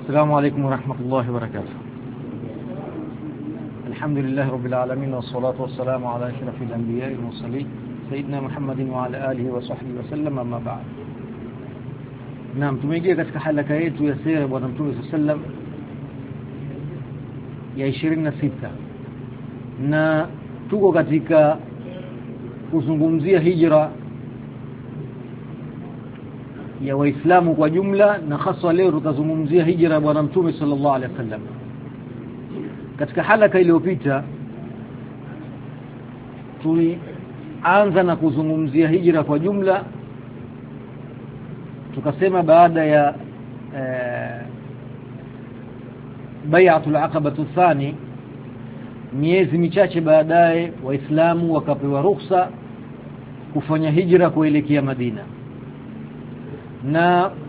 السلام عليكم ورحمة الله وبركاته. الحمد لله رب العالمين والصلاة والسلام على أشرف الأنبياء والمرسلين سيدنا محمد وعلى آله وصحبه وسلم. أما بعد. Naam, tumeingia katika halaka yetu ya sira bwana Mtume sallam ya 26 na tuko katika kuzungumzia hijra ya waislamu kwa jumla, na hasa leo tutazungumzia hijra ya bwana Mtume sallallahu alaihi wasallam. Katika halaka iliyopita tulianza na kuzungumzia hijra kwa jumla, tukasema baada ya bai'atul aqabatu thani, miezi michache baadaye waislamu wakapewa ruhusa kufanya hijra kuelekea Madina, na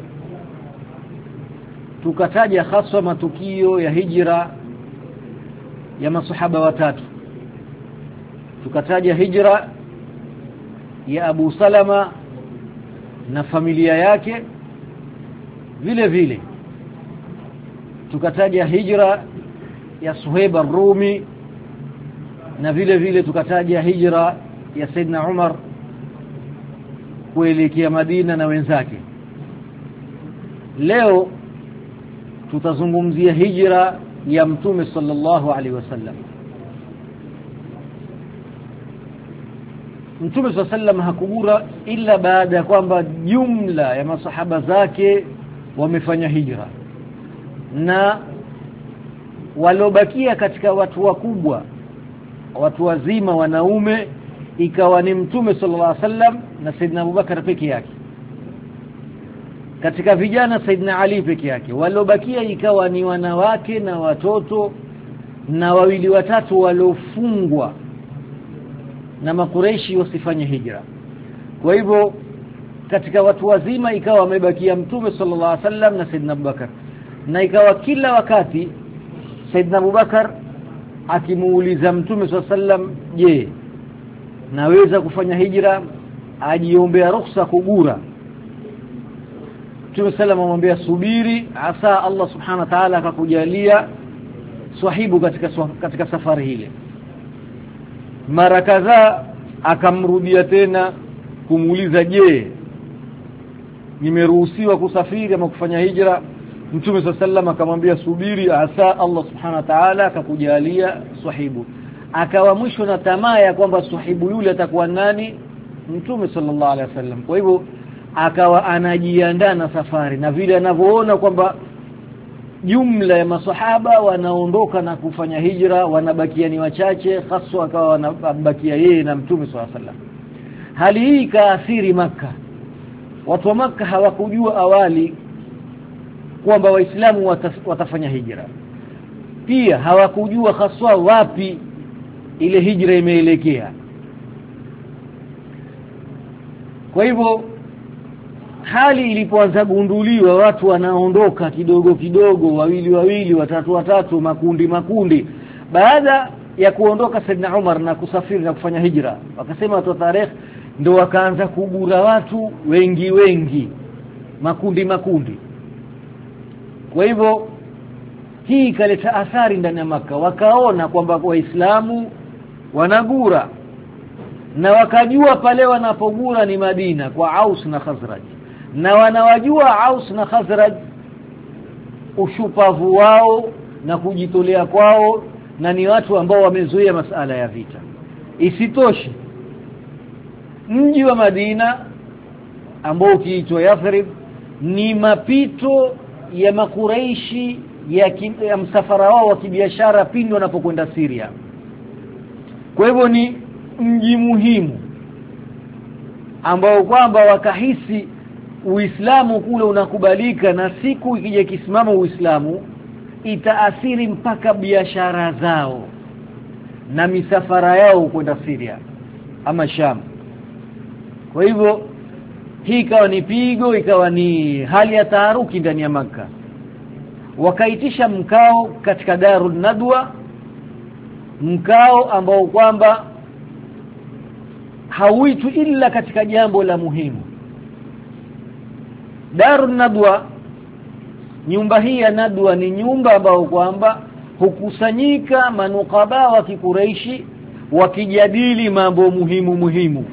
tukataja hasa matukio ya hijra ya masahaba watatu. Tukataja hijra ya Abu Salama na familia yake, vile vile tukataja hijra ya Suhaib ar-Rumi, na vile vile tukataja hijra ya Saidna Umar kuelekea Madina na wenzake. Leo tutazungumzia hijra ya Mtume sallallahu alaihi wasallam. Mtume sallallahu alaihi wasallam hakugura ila baada ya kwamba jumla ya masahaba zake wamefanya hijra, na walobakia katika watu wakubwa, watu wazima, wanaume, ikawa ni Mtume sallallahu alaihi wasallam na Saidna Abubakar peke yake. Katika vijana Saidna Ali peke yake. Walobakia ikawa ni wanawake na watoto na wawili watatu waliofungwa na Makureishi wasifanye hijra. Kwa hivyo katika watu wazima ikawa wamebakia Mtume sallallahu alaihi wasallam na Saidna Abubakar, na ikawa kila wakati Saidna Abubakar akimuuliza Mtume sallallahu alaihi wasallam, je, naweza kufanya hijra? Ajiombea ruhusa kugura. Mtume sallallahu amwambia, subiri, asa Allah subhanahu wa ta'ala akakujalia swahibu katika safari ile. Mara kadhaa akamrudia tena kumuuliza, je, nimeruhusiwa kusafiri ama kufanya hijra? Mtume sallallahu akamwambia, subiri, asa Allah subhanahu wa ta'ala akakujalia swahibu. Akawa mwisho na tamaa ya kwamba swahibu yule atakuwa nani? Mtume sallallahu alaihi wasallam. Kwa hivyo akawa anajiandaa na safari, na vile anavyoona kwamba jumla ya masahaba wanaondoka na kufanya hijra, wanabakia ni wachache, hasa akawa wanabakia yeye na Mtume sallallahu alaihi wasallam. Hali hii ikaathiri Makka. Watu wa Makka hawakujua awali kwamba waislamu watafanya hijra. Pia hawakujua hasa wapi ile hijra imeelekea. Kwa hivyo hali ilipoanza gunduliwa, watu wanaondoka kidogo kidogo, wawili, watatu, makundi. Baada ya kuondoka Saidna Umar na kusafiri na kufanya hijra, wakasema watu wa tarehe, ndio wakaanza kugura watu wengi, makundi. Kwa hivyo hii ikaleta athari ndani ya Makka. Wakaona kwamba waislamu wanagura, na wakajua pale wanapogura ni Madina kwa Aus na Khazraj, na wanawajua Aus na Khazraj ushupavu wao na kujitolea kwao, na ni watu ambao wamezoea masala ya vita. Isitoshe, mji wa Madina ambao kiitwa Yathrib ni mapito ya Makureishi ya msafara wao wa kibiashara pindi wanapokwenda Syria. Kwa hivyo ni mji muhimu ambao kwamba wakahisi Uislamu kule unakubalika, na siku ikija kisimama Uislamu itaathiri mpaka biashara zao na misafara yao kwenda Syria ama Sham. Kwa hivyo hii ikawa ni pigo, ikawa ni hali ya taharuki ndani ya Makka. Wakaitisha mkao katika Darun Nadwa, mkao ambao kwamba hauitwi ila katika jambo la muhimu. Darun Nadwa nyumba hii ya nadwa ni nyumba ambayo kwamba hukusanyika manukaba wa Kikureishi wakijadili mambo muhimu.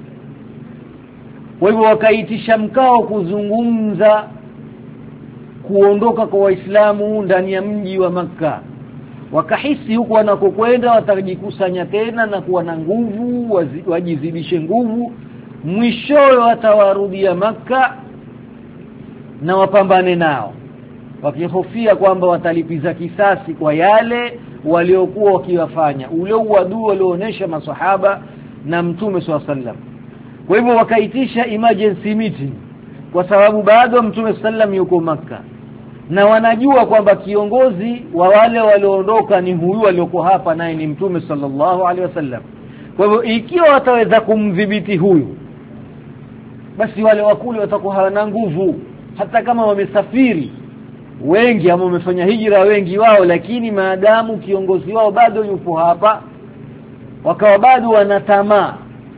Kwa hivyo wakaitisha mkao kuzungumza kuondoka kwa Waislamu ndani ya mji wa Makka. Wakahisi huko wanakokwenda watajikusanya tena na kuwa na nguvu, wajizidishe nguvu, mwishowe watawarudia Makka na wapambane nao, wakihofia kwamba watalipiza kisasi kwa yale waliokuwa wakiwafanya, ule uadui walioonyesha maswahaba na Mtume SAW. Kwa hivyo wakaitisha emergency meeting kwa sababu bado Mtume SAW yuko Makka na wanajua kwamba kiongozi wa wale walioondoka ni huyu aliyokuwa hapa, naye ni Mtume sallallahu alaihi wasallam. Kwa hivyo ikiwa wataweza kumdhibiti huyu, basi wale wakule watakuwa hawana nguvu, hata kama wamesafiri wengi ama wamefanya hijra wengi wao, lakini maadamu kiongozi wao bado yupo hapa, wakawa bado wanatamaa.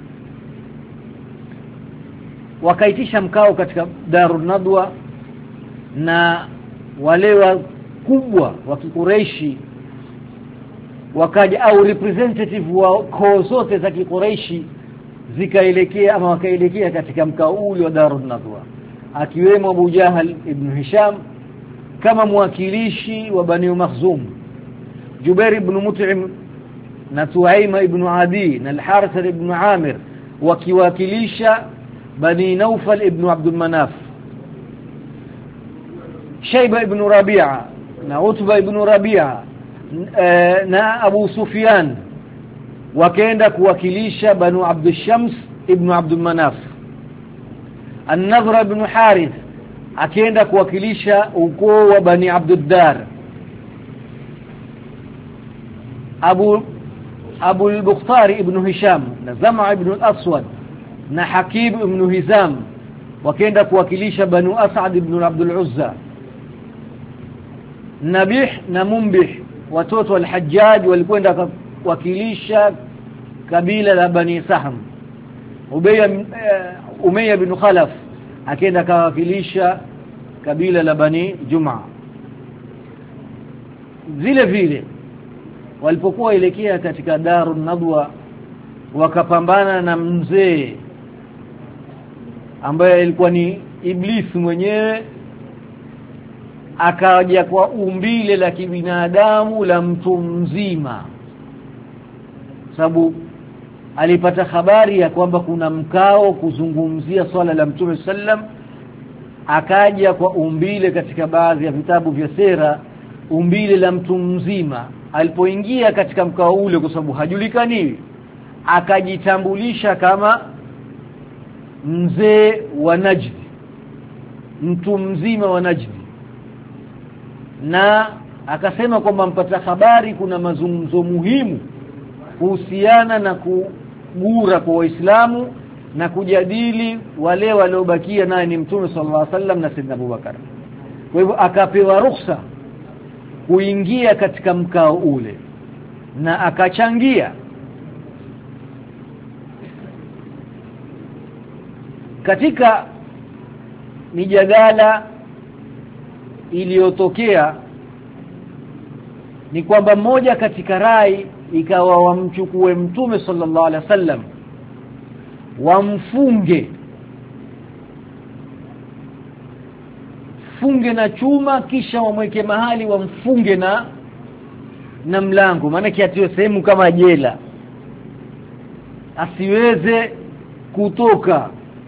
Wakaitisha mkao katika Darun Nadwa na wale wakubwa wa Kikureishi wakaja, au representative wa koo zote za Kikureishi zikaelekea ama wakaelekea katika mkao ule wa Darun Nadwa, akiwemo Abu Jahal ibn Hisham kama mwakilishi wa Bani Makhzum, Jubair ibn Mut'im na Tuaima ibn Adi na Al-Harith ibn Amir wakiwakilisha Bani Naufal ibn Abdul Manaf, Shayba ibn Rabi'a na Utba ibn Rabi'a na Abu Sufyan wakaenda kuwakilisha Banu Abd Shams ibn Abdul Manaf. An-Nadhr ibn Harith akaenda kuwakilisha ukoo wa Bani Abduddar. Abu al-Bukhtari ibn Hisham na Zama' ibn al-Aswad na Hakib ibn Hizam wakaenda kuwakilisha Banu As'ad ibn Abdul Uzza. Nabih na Mumbih watoto wa Al-Hajjaj walikwenda kuwakilisha kabila la Bani Sahm. Umayya ibn Khalaf akaenda kuwakilisha kabila la Bani Jum'a. Vile vile walipokuwa elekea katika Darun Nadwa wakapambana na mzee ambaye alikuwa ni Iblis mwenyewe, akaja kwa umbile la kibinadamu la mtu mzima, sababu alipata habari ya kwamba kuna mkao kuzungumzia swala la Mtume sallam. Akaja kwa umbile, katika baadhi ya vitabu vya sera, umbile la mtu mzima. Alipoingia katika mkao ule, kwa sababu hajulikani, akajitambulisha kama mzee wa Najd, mtu mzima wa Najd, na akasema kwamba mpata habari kuna mazungumzo muhimu kuhusiana na kugura kwa Waislamu na kujadili wale waliobakia, naye ni Mtume sallallahu alaihi wasallam na Sayyidina Abubakar. Kwa hivyo akapewa ruhusa kuingia katika mkao ule na akachangia katika mijadala iliyotokea. Ni kwamba mmoja katika rai ikawa wamchukue Mtume sallallahu alaihi wasallam wamfunge na chuma, kisha wamweke mahali wamfunge na mlango, maana kiatio sehemu kama jela, asiweze kutoka.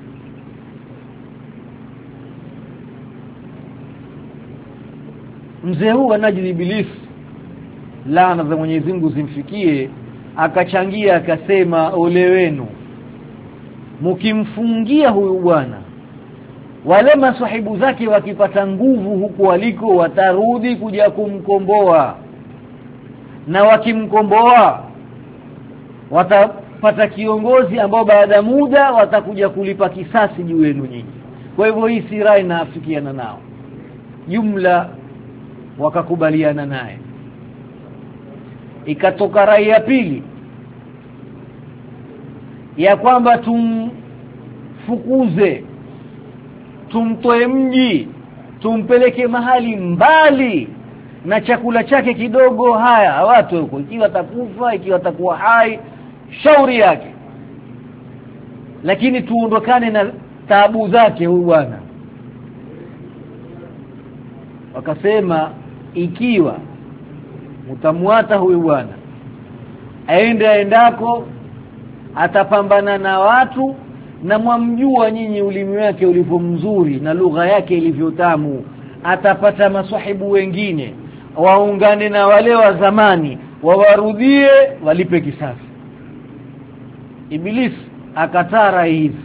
Mzee huu anaji Iblis, laana za Mwenyezi Mungu zimfikie, akachangia akasema, ole wenu mkimfungia huyu bwana, wale masahibu zake wakipata nguvu huko waliko watarudi kuja kumkomboa, na wakimkomboa watapata kiongozi ambao baada muda watakuja kulipa kisasi juu yenu nyinyi. Kwa hivyo hii sirai naafikiana nao, jumla wakakubaliana naye. Ikatoka rai ya pili ya kwamba tumfukuze, tumtoe mji tumpeleke mahali mbali na chakula chake kidogo, haya watu huko, ikiwa atakufa ikiwa atakuwa hai shauri yake, lakini tuondokane na taabu zake huyu bwana. Wakasema ikiwa mtamwata huyu bwana aendako atapambana na watu, na mwamjua nyinyi ulimi wake ulivyo mzuri na lugha yake ilivyo tamu, atapata maswahibu wengine waungane na wale wa zamani wawarudie walipe kisasi. Iblis akatara hizi,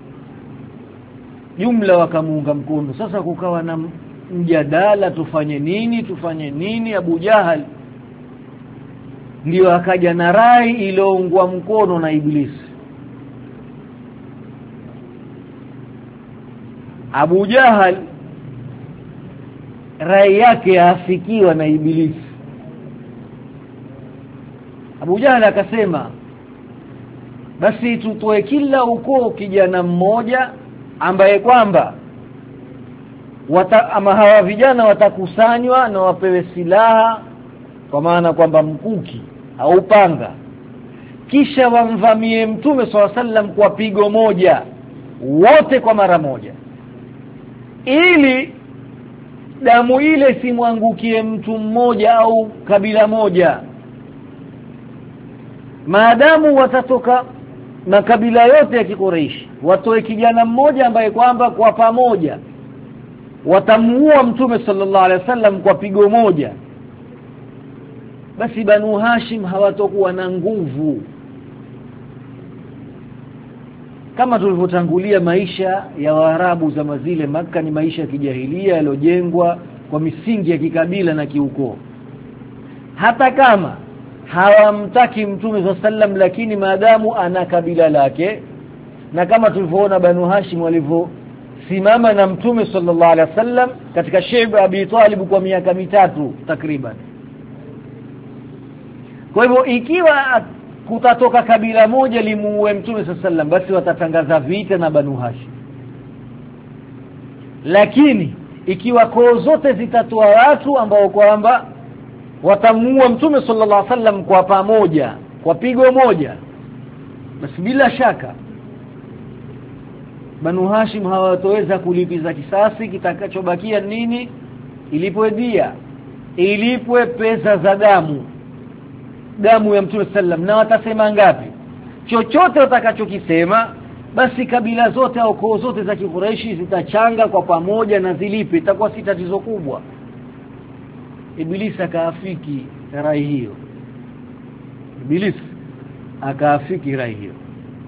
jumla wakamuunga mkono. Sasa kukawa na mjadala, tufanye nini. Abu Jahal ndio akaja na rai iliyoungwa mkono na Iblis. Abu Jahal rai yake afikiwa na Iblis. Abu Jahal akasema basi tutoe kila ukoo kijana mmoja ambaye kwamba ama hawa vijana watakusanywa na wapewe silaha, kwa maana kwamba mkuki au panga, kisha wamvamie Mtume SAW kwa pigo moja wote kwa mara moja, ili damu ile simwangukie mtu mmoja au kabila moja. Maadamu watatoka makabila yote ya Kikureishi, watoe kijana mmoja ambaye kwamba kwa pamoja watamuua Mtume sallallahu alaihi wasallam kwa pigo moja, basi Banu Hashim hawatokuwa na nguvu. Kama tulivyotangulia, maisha ya Waarabu zama zile Makka ni maisha ya kijahilia yaliyojengwa kwa misingi ya kikabila na kiukoo. Hata kama hawamtaki Mtume sallam, lakini maadamu ana kabila lake, na kama tulivyoona Banu Hashim walivyosimama na Mtume sallallahu alaihi wasallam katika Shi'b Abi Talib kwa miaka 3 takriban. Kwa hivyo ikiwa kutatoka kabila moja limuue Mtume sallam, basi watatangaza vita na Banu Hashim. Lakini ikiwa koo zote zitatoa watu ambao kwamba watamuua Mtume sallallahu alaihi wasallam kwa pamoja kwa pigo moja, basi bila shaka Banu Hashim hawatoweza kulipiza kisasi. Kitakachobakia nini? Ilipwe dia, ilipwe pesa za damu ya Mtume sallam. Na watasema ngapi? Chochote watakachokisema, basi kabila zote au koo zote za Kikureishi zitachanga kwa pamoja na zilipe, itakuwa si tatizo kubwa. Iblis akaafiki rai hiyo,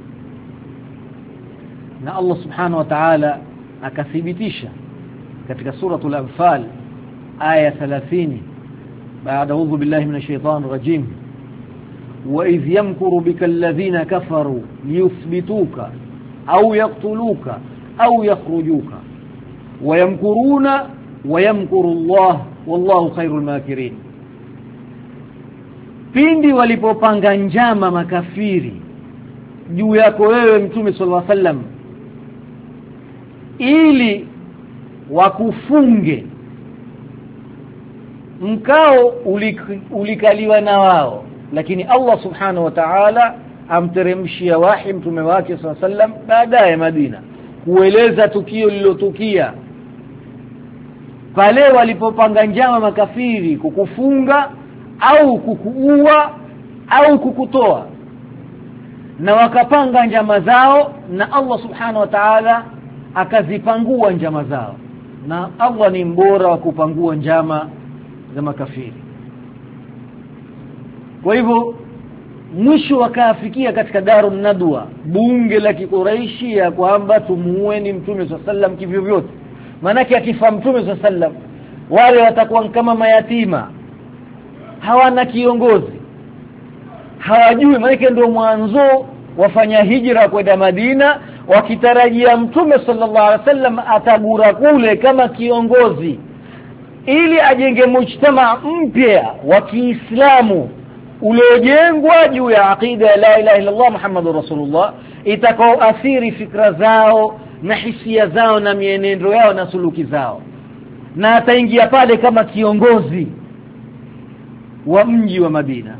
na Allah subhanahu wa ta'ala akathibitisha katika suratul Anfal aya 30 baada a'udhu billahi minash shaitani rajim, wa idh yamkuru bika alladhina kafaru liyuthbituka au yaqtuluka au yakhrujuka wa yamkuruna wa yamkuru Allah wallahu khairul makirin. Pindi walipopanga njama makafiri juu yako wewe Mtume sallallahu alaihi wasallam ili wakufunge, mkao ulikaliwa na wao, lakini Allah subhanahu wa ta'ala amteremshia wahi Mtume wake sallallahu alaihi wasallam baadaye Madina kueleza tukio lililotukia pale walipopanga njama makafiri kukufunga au kukuua au kukutoa, na wakapanga njama zao, na Allah subhanahu wa ta'ala akazipangua njama zao, na Allah ni mbora wa kupangua njama za makafiri. Kwa hivyo mwisho wakaafikia katika Darun Nadwa, bunge la Kikureishi, ya kwamba tumuueni Mtume sallam kivyo vyote. Manake akifa Mtume sallam, wale watakuwa kama mayatima, hawana kiongozi, hawajui. Manake ndio mwanzo wafanya hijra kwenda Madina wakitarajia Mtume sallallahu alaihi wasallam atagura kule kama kiongozi, ili ajenge mujtama mpya wa Kiislamu uliojengwa juu ya aqida ya la ilaha illa Allah Muhammadur Rasulullah, itakaoathiri fikra zao na hisia zao na mienendo yao na suluki zao. na ataingia pale kama kiongozi wa mji wa Madina.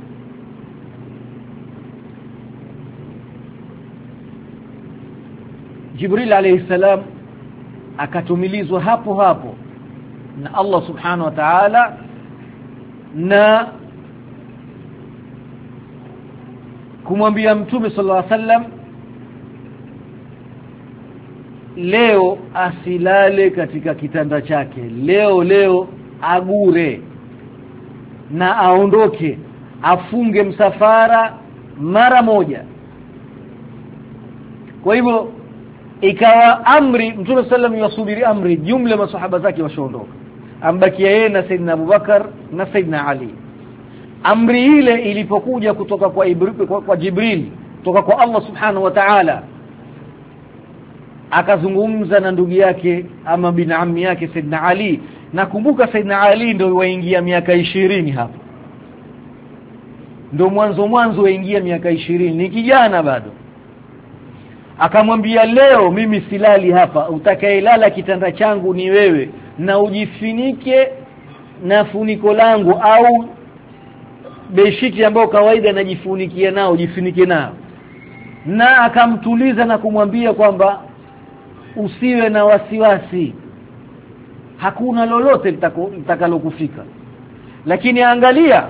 Jibril alayhi salam akatumilizwa hapo hapo na Allah subhanahu wa ta'ala, na kumwambia Mtume sallallahu alaihi wasallam leo asilale katika kitanda chake, leo agure na aondoke, afunge msafara mara moja. Kwa hivyo ikawa amri, Mtume sallam yasubiri amri, jumla masahaba zake washaondoka, ambakia yeye na Saidina Abubakar na Saidina Ali. Amri ile ilipokuja kutoka kwa Jibril, kutoka kwa Allah subhanahu wa ta'ala, akazungumza na ndugu yake ama binaami yake Saidina Ali. Nakumbuka Saidina Ali ndio waingia miaka 20 hapo, ndio mwanzo waingia miaka 20, ni kijana bado. Akamwambia leo mimi silali hapa, utakayelala kitanda changu ni wewe, na ujifinike na funiko langu au beshiti ambayo kawaida najifunikia nao, jifunike nao. Na akamtuliza na kumwambia kwamba usiwe na wasiwasi, hakuna lolote litakalokufika. Lakini angalia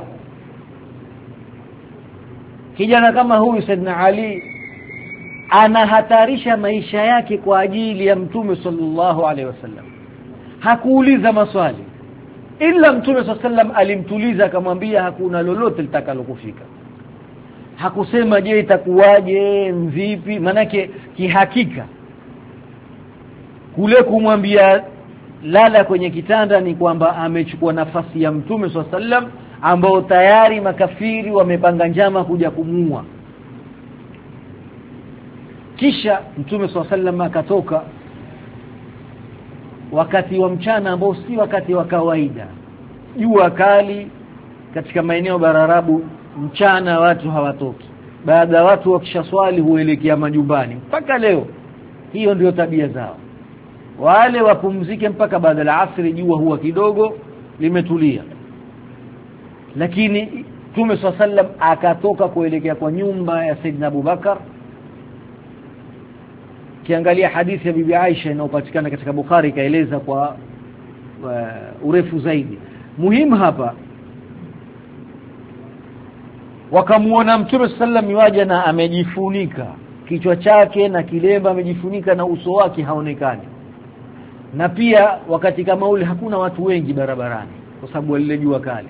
kijana kama huyu Saidina Ali anahatarisha maisha yake kwa ajili ya Mtume sallallahu alaihi wasallam. Hakuuliza maswali, ila Mtume sallallahu alaihi wasallam alimtuliza akamwambia hakuna lolote litakalokufika. Hakusema je itakuwaje vipi, manake kihakika kule kumwambia lala kwenye kitanda ni kwamba amechukua nafasi ya Mtume sallallahu alaihi wasallam, ambao tayari makafiri wamepanga njama kuja kumuua. Kisha Mtume sallallahu alaihi wasallam akatoka wakati wa mchana ambao si wakati wa kawaida, jua kali katika maeneo bararabu, mchana watu hawatoki. Baada ya watu wakishaswali huelekea majumbani. Mpaka leo hiyo ndio tabia zao, wale wapumzike mpaka baada ya asri, jua huwa kidogo limetulia. Lakini Mtume sallallahu alaihi wasallam akatoka kuelekea kwa nyumba ya Saidina Abubakar. Kiangalia hadithi ya Bibi Aisha inayopatikana katika Bukhari, kaeleza kwa urefu zaidi. Muhimu hapa, wakamuona Mtume sallam yuaja na amejifunika kichwa chake na kilemba, amejifunika na uso wake haonekani. Na pia wakati kama ule hakuna watu wengi barabarani kwa sababu lile jua kali.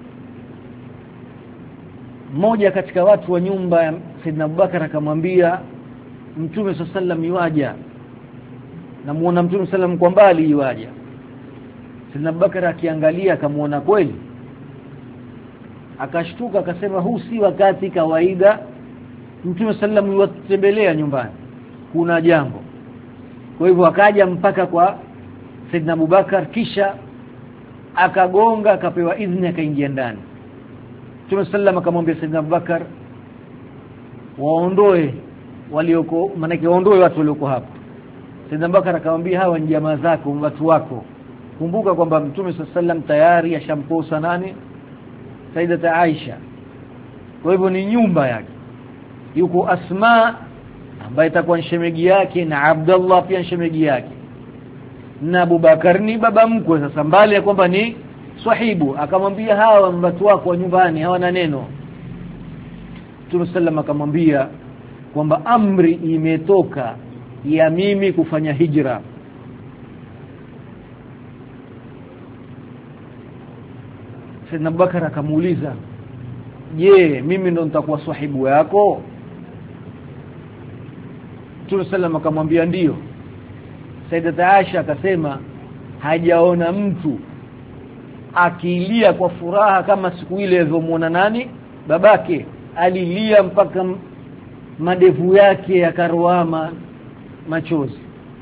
Mmoja katika watu wa nyumba ya Saidina Abubakar akamwambia Mtume sallam yuaja, na muona Mtume sallam kwa mbali yuaja. Saidina Abubakar akiangalia akamuona kweli, akashtuka akasema huu si wakati kawaida Mtume sallam yuwatembelea nyumbani, kuna jambo. Kwa hivyo akaja mpaka kwa Saidina Abubakar, kisha akagonga, akapewa idhini, akaingia ndani. Mtume sallam akamwambia Saidina Abubakar waondoe walioko, maana waondoe watu walioko hapa. Saidina Abubakar akamwambia hawa ni jamaa zako, watu wako. Kumbuka kwamba Mtume sallam tayari ashamposa nani? Saidata Aisha. Kwa hivyo ni nyumba yake. Yuko Asma ambaye itakuwa ni shemegi yake, na Abdullah pia ni shemegi yake, na Abubakar ni baba mkwe. Sasa mbali ya kwamba ni sahibu, akamwambia hawa watu wako wa nyumbani hawana neno. Mtume sallam akamwambia kwamba amri imetoka ya mimi kufanya hijra. Saidina Abubakar akamuuliza, je, mimi ndo nitakuwa sahibu yako? Mtume sallam akamwambia ndio. Saidata Aisha akasema hajaona mtu akilia kwa furaha kama siku ile alizomuona nani? Babake. Alilia mpaka madevu yake yakaroama machozi.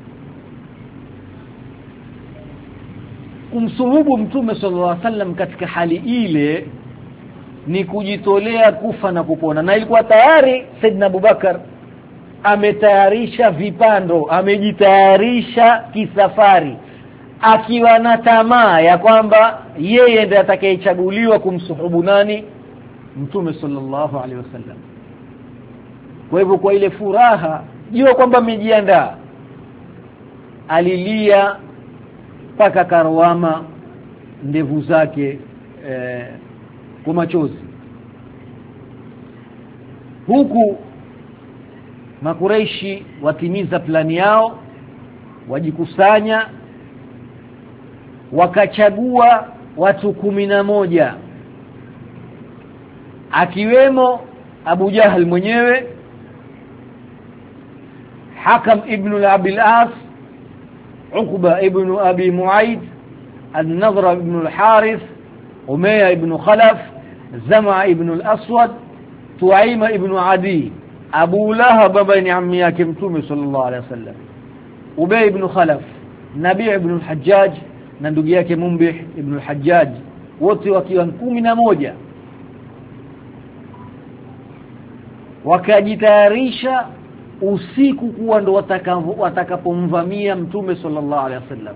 Kumsuhubu Mtume sallallahu alaihi wasallam katika hali ile ni kujitolea kufa na kupona. Na ilikuwa tayari Saidina Abubakar ametayarisha vipando, amejitayarisha kisafari, akiwa na tamaa ya kwamba yeye ndiye atakayechaguliwa kumsuhubu nani? Mtume sallallahu alaihi wasallam. Kwa hivyo kwa ile furaha jua kwamba amejiandaa, alilia paka karwama ndevu zake kwa machozi. Huku Makureishi watimiza plani yao, wajikusanya, wakachagua watu 11 akiwemo Abu Jahal mwenyewe, Hakam ibn Abi al-As, Uqba ibn Abi Mu'ayd, An-Nadhr ibn al-Harith, Umayya ibn Khalaf, Zama ibn al-Aswad, Tuaima ibn Adi, Abu Lahab baba ni ammi yake Mtume sallallahu alaihi wasallam, Ubay ibn Khalaf, Nabi' ibn al-Hajjaj na ndugu yake Mumbih ibn al-Hajjaj, wote wakiwa 11 wakajitayarisha usiku kuwa ndo watakapomvamia Mtume sallallahu alaihi wasallam.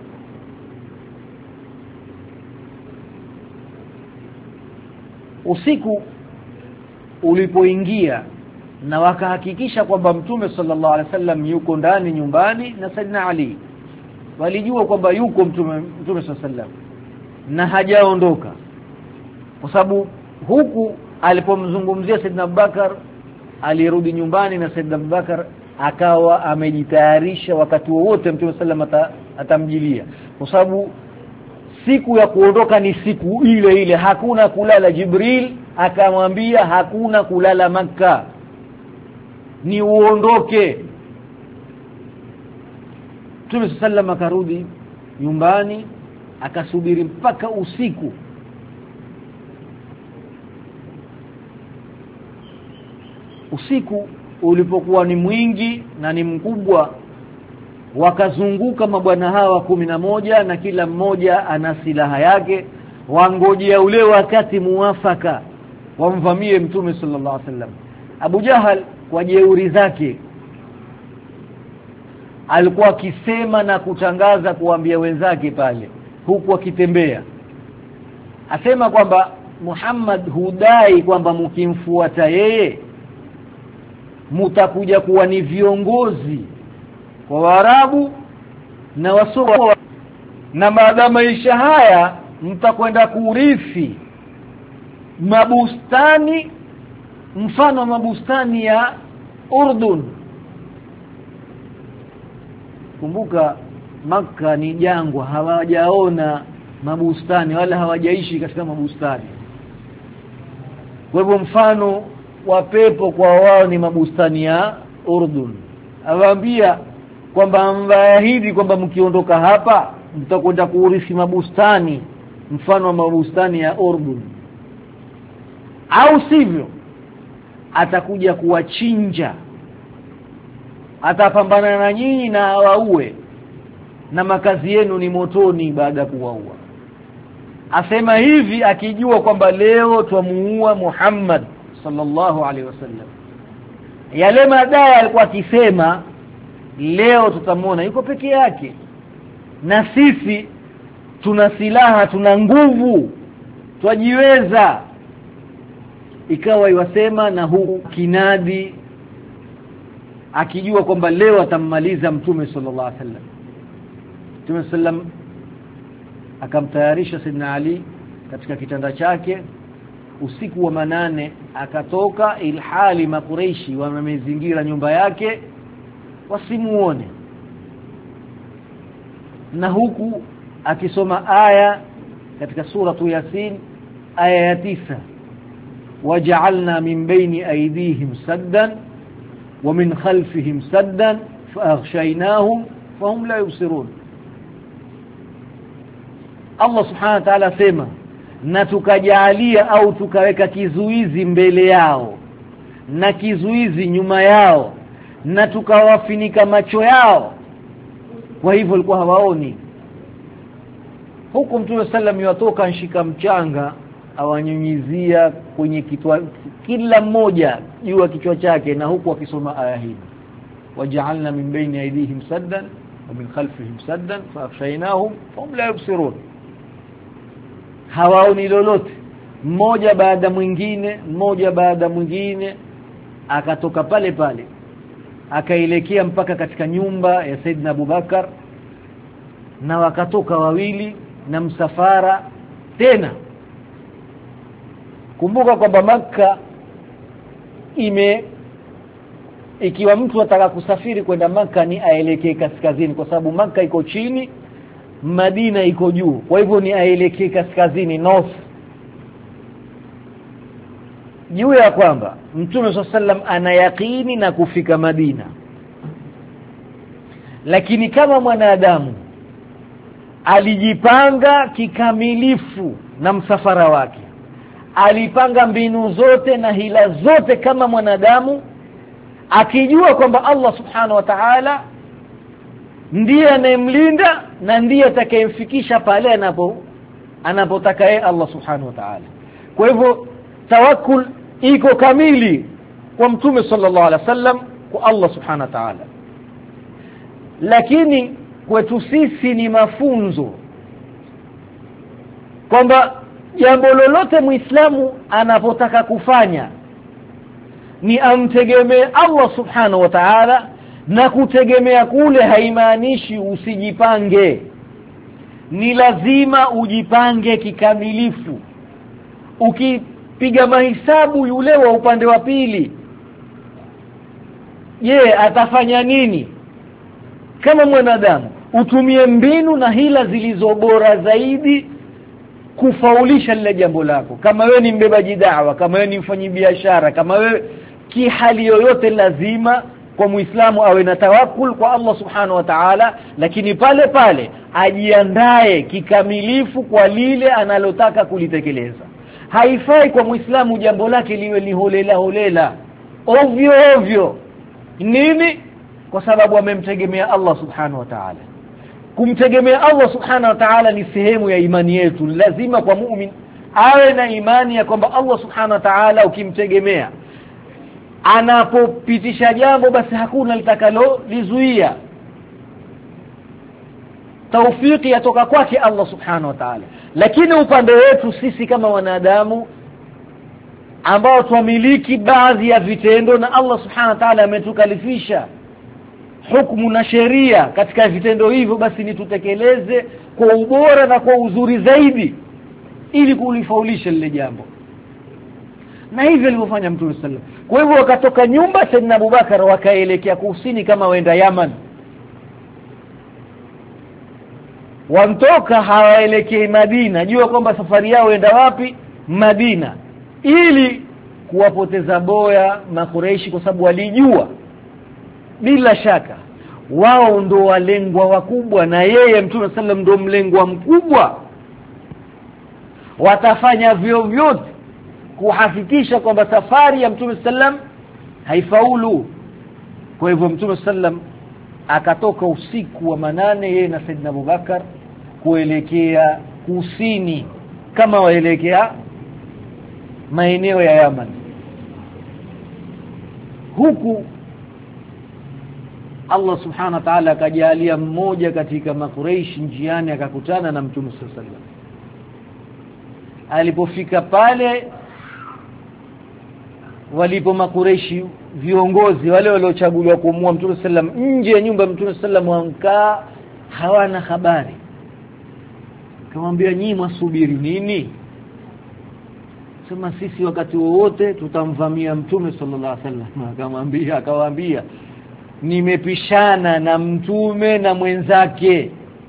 Usiku ulipoingia na wakahakikisha kwamba Mtume sallallahu alaihi wasallam yuko ndani nyumbani na Saidina Ali, walijua kwamba yuko Mtume sallallahu alaihi wasallam na hajaondoka, kwa sababu huku alipomzungumzia Saidina Abubakar alirudi nyumbani na Saidina Abubakar akawa amejitayarisha wakati wote Mtume sallallahu atamjilia, kwa sababu siku ya kuondoka ni siku ile ile, hakuna kulala. Jibril akamwambia hakuna kulala Makka, ni uondoke. Mtume sallallahu akarudi nyumbani akasubiri mpaka usiku. Usiku ulipokuwa ni mwingi na ni mkubwa, wakazunguka mabwana hawa 11 na kila mmoja ana silaha yake, wangojea ule wakati muafaka wamvamie Mtume sallallahu alaihi wasallam. Abu Jahal kwa jeuri zake alikuwa akisema na kutangaza kuambia wenzake pale huku akitembea, asema kwamba Muhammad hudai kwamba mkimfuata yeye mtakuja kuwa ni viongozi kwa Waarabu na Wasura, na baada maisha haya mtakwenda kurithi mabustani mfano mabustani ya Urdun. Kumbuka Makka ni jangwa, hawajaona mabustani wala hawajaishi katika mabustani. Kwa hivyo mfano wa pepo kwa wao ni mabustani ya Urdun. Awaambia kwamba mwaahidi kwamba mkiondoka hapa mtakwenda kuurithi mabustani mfano wa mabustani ya Urdun, au sivyo atakuja kuwachinja, atapambana na nyinyi na awaue, na makazi yenu ni motoni baada ya kuwaua. Asema hivi akijua kwamba leo twamuua Muhammad sallallahu alaihi wasallam. Yale madai alikuwa akisema leo tutamuona yuko peke yake, na sisi tuna silaha, tuna nguvu, twajiweza. Ikawa iwasema na huu kinadi akijua kwamba leo atammaliza Mtume sallallahu alaihi wasallam. Mtume sallam akamtayarisha Saidina Ali katika kitanda chake. Usiku wa manane akatoka, ilhali Makureishi wamezingira nyumba yake wasimuone, na huku akisoma aya katika suratu Yasin aya ya 9, waja'alna min baini aydihim saddan wa min khalfihim saddan faaghshaynahum fahum la yubsirun. Allah subhanahu wa ta'ala sema, na tukajalia au tukaweka kizuizi mbele yao na kizuizi nyuma yao na tukawafinika macho yao, kwa hivyo walikuwa hawaoni. Huko Mtume sallam yatoka nshika mchanga awanyunyizia kwenye kichwa kila mmoja juu ya kichwa chake, na huku akisoma aya hii, waja'alna min baini aydihim saddan wa min khalfihim saddan faafshaynahum hum la yubsirun. Hawaoni lolote, mmoja baada mwingine akatoka pale pale akaelekea mpaka katika nyumba ya Saidina Abubakar, na wakatoka wawili na msafara tena. Kumbuka kwamba Makka ikiwa mtu ataka kusafiri kwenda Makka ni aelekee kaskazini, kwa sababu Makka iko chini, Madina iko juu, kwa hivyo ni aelekee kaskazini, north. Juu ya kwamba Mtume sallam anayakini na kufika Madina, lakini kama mwanadamu alijipanga kikamilifu na msafara wake, alipanga mbinu zote na hila zote kama mwanadamu, akijua kwamba Allah subhanahu wa ta'ala ndiye anayemlinda na ndiye atakayemfikisha pale anapotaka yeye Allah subhanahu wa ta'ala. Kwa hivyo tawakkul iko kamili kwa Mtume sallallahu alaihi wasallam kwa Allah subhanahu wa ta'ala. Lakini kwetu sisi ni mafunzo kwamba jambo lolote Muislamu anapotaka kufanya ni amtegemee Allah subhanahu wa ta'ala, na kutegemea kule haimaanishi usijipange. Ni lazima ujipange kikamilifu. Ukipiga mahesabu yule wa upande wa pili, atafanya nini? Kama mwanadamu utumie mbinu na hila zilizo bora zaidi kufaulisha lile jambo lako. Kama wewe ni mbebaji da'wa, kama wewe ni mfanyabiashara, kama wewe kihali yoyote, lazima kwa Muislamu awe na tawakkul kwa Allah subhanahu wa ta'ala, lakini pale pale ajiandae kikamilifu kwa lile analotaka kulitekeleza. Haifai kwa Muislamu jambo lake liwe ni holela ovyo. Nini? Kwa sababu amemtegemea Allah subhanahu wa ta'ala. Kumtegemea Allah subhanahu wa ta'ala ni sehemu ya imani yetu. Lazima kwa muumini awe na imani ya kwamba Allah subhanahu wa ta'ala ukimtegemea, anapopitisha jambo basi hakuna litakalo lizuia. Taufiki yatoka kwake Allah subhanahu wa ta'ala. Lakini upande wetu sisi kama wanadamu ambao tuamiliki baadhi ya vitendo, na Allah subhanahu wa ta'ala ametukalifisha hukumu na sheria katika vitendo hivyo, basi ni tutekeleze kwa ubora na kwa uzuri zaidi ili kulifaulisha lile jambo. Na hivyo alivyofanya Mtume sallallahu alaihi wasallam. Kwa hivyo wakatoka nyumba Saidina Abubakar wakaelekea kusini kama waenda Yaman. Wantoka hawaelekei Madina, jua kwamba safari yao enda wapi? Madina, ili kuwapoteza boya Makureishi, kwa sababu walijua bila shaka wao ndo walengwa wakubwa, na yeye Mtume sallam ndo mlengwa mkubwa. Watafanya vyovyote kuhakikisha kwamba safari ya Mtume sallam haifaulu. Kwa hivyo Mtume sallam akatoka usiku wa manane, yeye na Saidina Abubakar, kuelekea kusini kama waelekea maeneo ya Yaman. Huku Allah subhanahu wa ta'ala akajalia mmoja katika Makureishi njiani akakutana na Mtume sallallahu alaihi wasallam. Alipofika pale walipo Makureishi, viongozi wale waliochaguliwa kumua Mtume sallam nje ya nyumba Mtume sallam, wankaa hawana habari. Akamwambia, nyinyi mwasubiri nini? Sema, sisi wakati wowote tutamvamia Mtume sallallahu alaihi wasallam. Akawaambia, nimepishana na Mtume na mwenzake.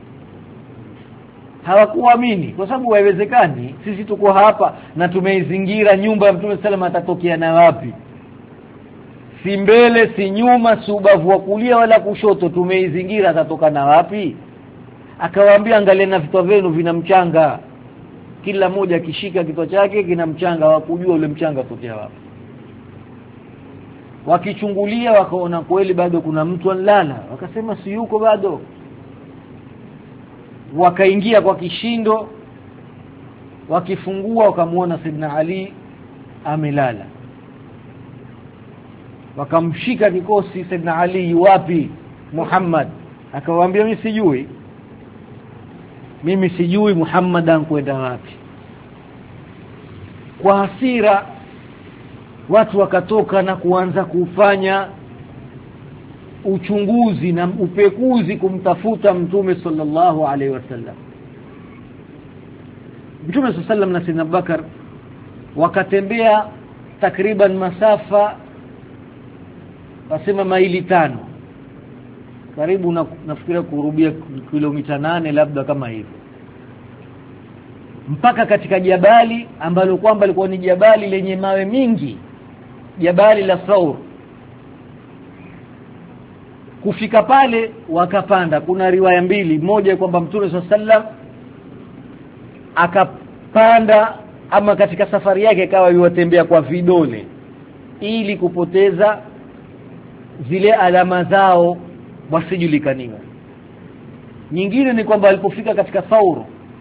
Hawakuamini kwa sababu haiwezekani, sisi tuko hapa na tumeizingira nyumba ya Mtume sallam, atatokea na wapi? Si mbele si nyuma, si ubavu wa kulia wala kushoto, tumeizingira, atatoka na wapi? Akawaambia, angalia na vitu vyenu vina mchanga, kila mmoja akishika kitu chake kina mchanga. Hawakujua ule mchanga utokea wapi. Wakichungulia wakaona kweli bado kuna mtu analala, wakasema si yuko bado. Wakaingia kwa kishindo, wakifungua wakamuona Saidina Ali amelala. Wakamshika kikosi Saidina Ali, wapi Muhammad? Akawaambia mimi sijui Muhammad ankwenda wapi. Kwa hasira watu wakatoka na kuanza kufanya uchunguzi na upekuzi kumtafuta Mtume sallallahu alaihi wasallam. Mtume sallallahu na Sayyidina Abubakar wakatembea takriban masafa wasema maili 5, karibu nafikiria kurubia kilomita 8 labda kama hivyo, mpaka katika jabali ambalo kwamba lilikuwa ni jabali lenye mawe mingi, jabali la Thawr. Kufika pale wakapanda. Kuna riwaya mbili, moja kwamba Mtume sallam akapanda, ama katika safari yake akawa yutembea kwa vidole ili kupoteza zile alama zao wasijulikaniwe. Nyingine ni kwamba alipofika katika Thawr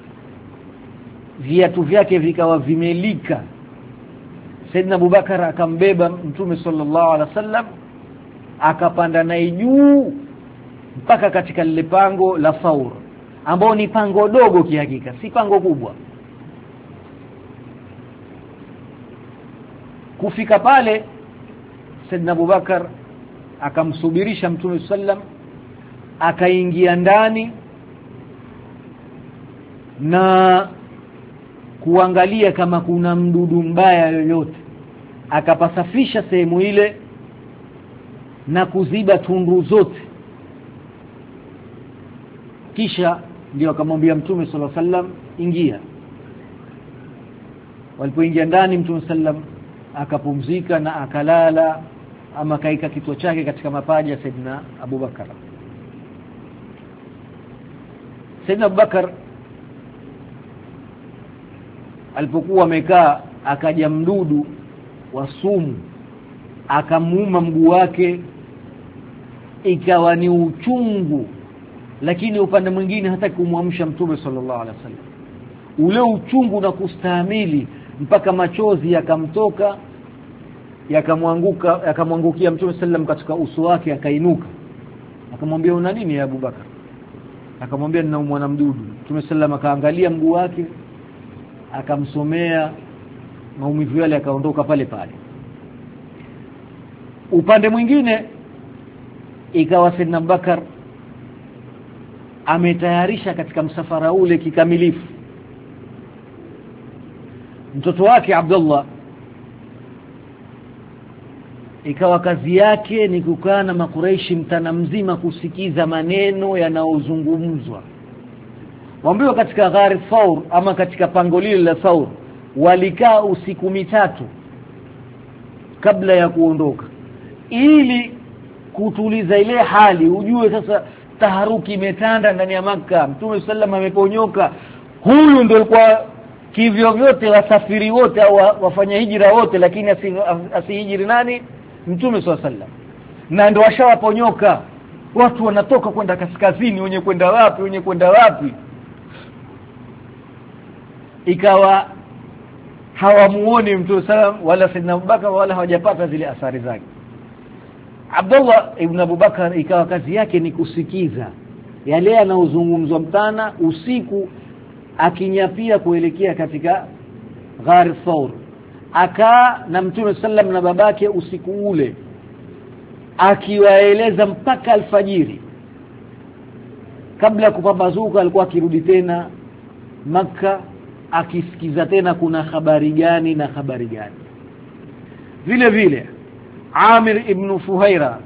viatu vyake vikawa vimelika. Saidina Abubakar akambeba Mtume sallallahu alaihi wasallam akapanda naye juu mpaka katika lile pango la Thawr, ambao ni pango dogo kihakika, si pango kubwa. Kufika pale Saidina Abubakar akamsubirisha Mtume sallam, akaingia ndani na kuangalia kama kuna mdudu mbaya yoyote. Akapasafisha sehemu ile na kuziba tundu zote. Kisha ndio akamwambia Mtume sallallahu alaihi wasallam, ingia. Walipoingia ndani, Mtume sallam akapumzika na akalala, ama kaika kichwa chake katika mapaja ya Saidina Abubakar. Saidina Abubakar alipokuwa amekaa, akaja mdudu wa sumu akamuuma mguu wake, ikawa ni uchungu, lakini upande mwingine hata kumwamsha Mtume sallallahu alaihi wasallam. Ule uchungu na kustahimili mpaka machozi yakamtoka, yakamwangukia Mtume sallam katika uso wake, akainuka. Akamwambia, una nini ya Abubakar? Akamwambia, ninaumwa na mdudu. Mtume sallam akaangalia mguu wake, akamsomea maumivu yale, akaondoka pale pale. Upande mwingine ikawa Saidina Abubakar ametayarisha katika msafara ule kikamilifu. Mtoto wake Abdullah ikawa kazi yake ni kukaa na Makuraishi mtana mzima kusikiza maneno yanayozungumzwa. Waambiwa katika Ghar Thawr, ama katika pango lile la Thawr, walikaa usiku 3 kabla ya kuondoka, ili kutuliza ile hali. Ujue sasa taharuki imetanda ndani ya Makka, Mtume sallam ameponyoka. Huyu ndio alikuwa kivyo vyote wasafiri wote au wafanya hijra wote, lakini asihijiri nani? Mtume sallam. Na ndio washawaponyoka. Watu wanatoka kwenda kaskazini, wenye kwenda wapi. Ikawa hawamuoni Mtume sallam wala Saidina Abubakar, wala hawajapata zile athari zake. Abdullah ibn Abubakar ikawa kazi yake ni kusikiza yale yanayozungumzwa mchana, usiku akinyapia kuelekea katika Ghar Thawr. Akaa na Mtume sallam na babake usiku ule, akiwaeleza mpaka alfajiri. Kabla kupambazuka alikuwa akirudi tena Makka, akisikiza tena kuna habari gani na habari gani. Vile vile Amir ibn Fuhaira,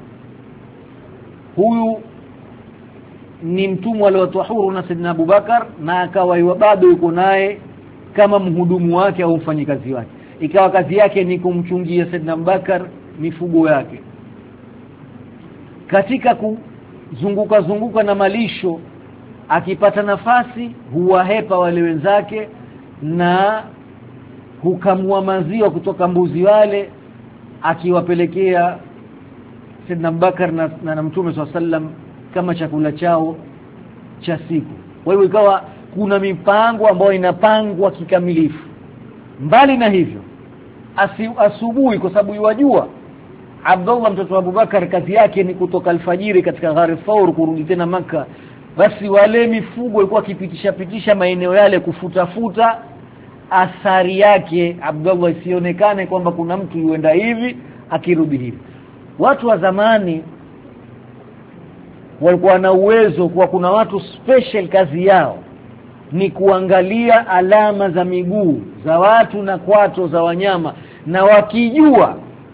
huyu ni mtumwa aliyotwa huru na Saidina Abubakar, na akawa bado yuko naye kama mhudumu wake au mfanyikazi wake. Ikawa kazi yake ni kumchungia Saidina Abubakar mifugo yake. Katika kuzunguka na malisho, akipata nafasi huwahepa wale wenzake na hukamua maziwa kutoka mbuzi wale, akiwapelekea Saidina Abubakar na Mtume sallam kama chakula chao cha siku. Kwa hiyo ikawa kuna mipango ambayo inapangwa kikamilifu. Mbali na hivyo, asubuhi, kwa sababu yajua Abdullah mtoto wa Abubakar kazi yake ni kutoka alfajiri katika Ghar Thawr kurudi tena Makkah. Basi wale mifugo walikuwa kipitisha maeneo yale kufutafuta athari yake Abdullah isionekane kwamba kuna mtu yuenda hivi akirudi hivi. Watu wa zamani walikuwa na uwezo kwa kuna watu special kazi yao ni kuangalia alama za miguu za watu na kwato za wanyama, na wakijua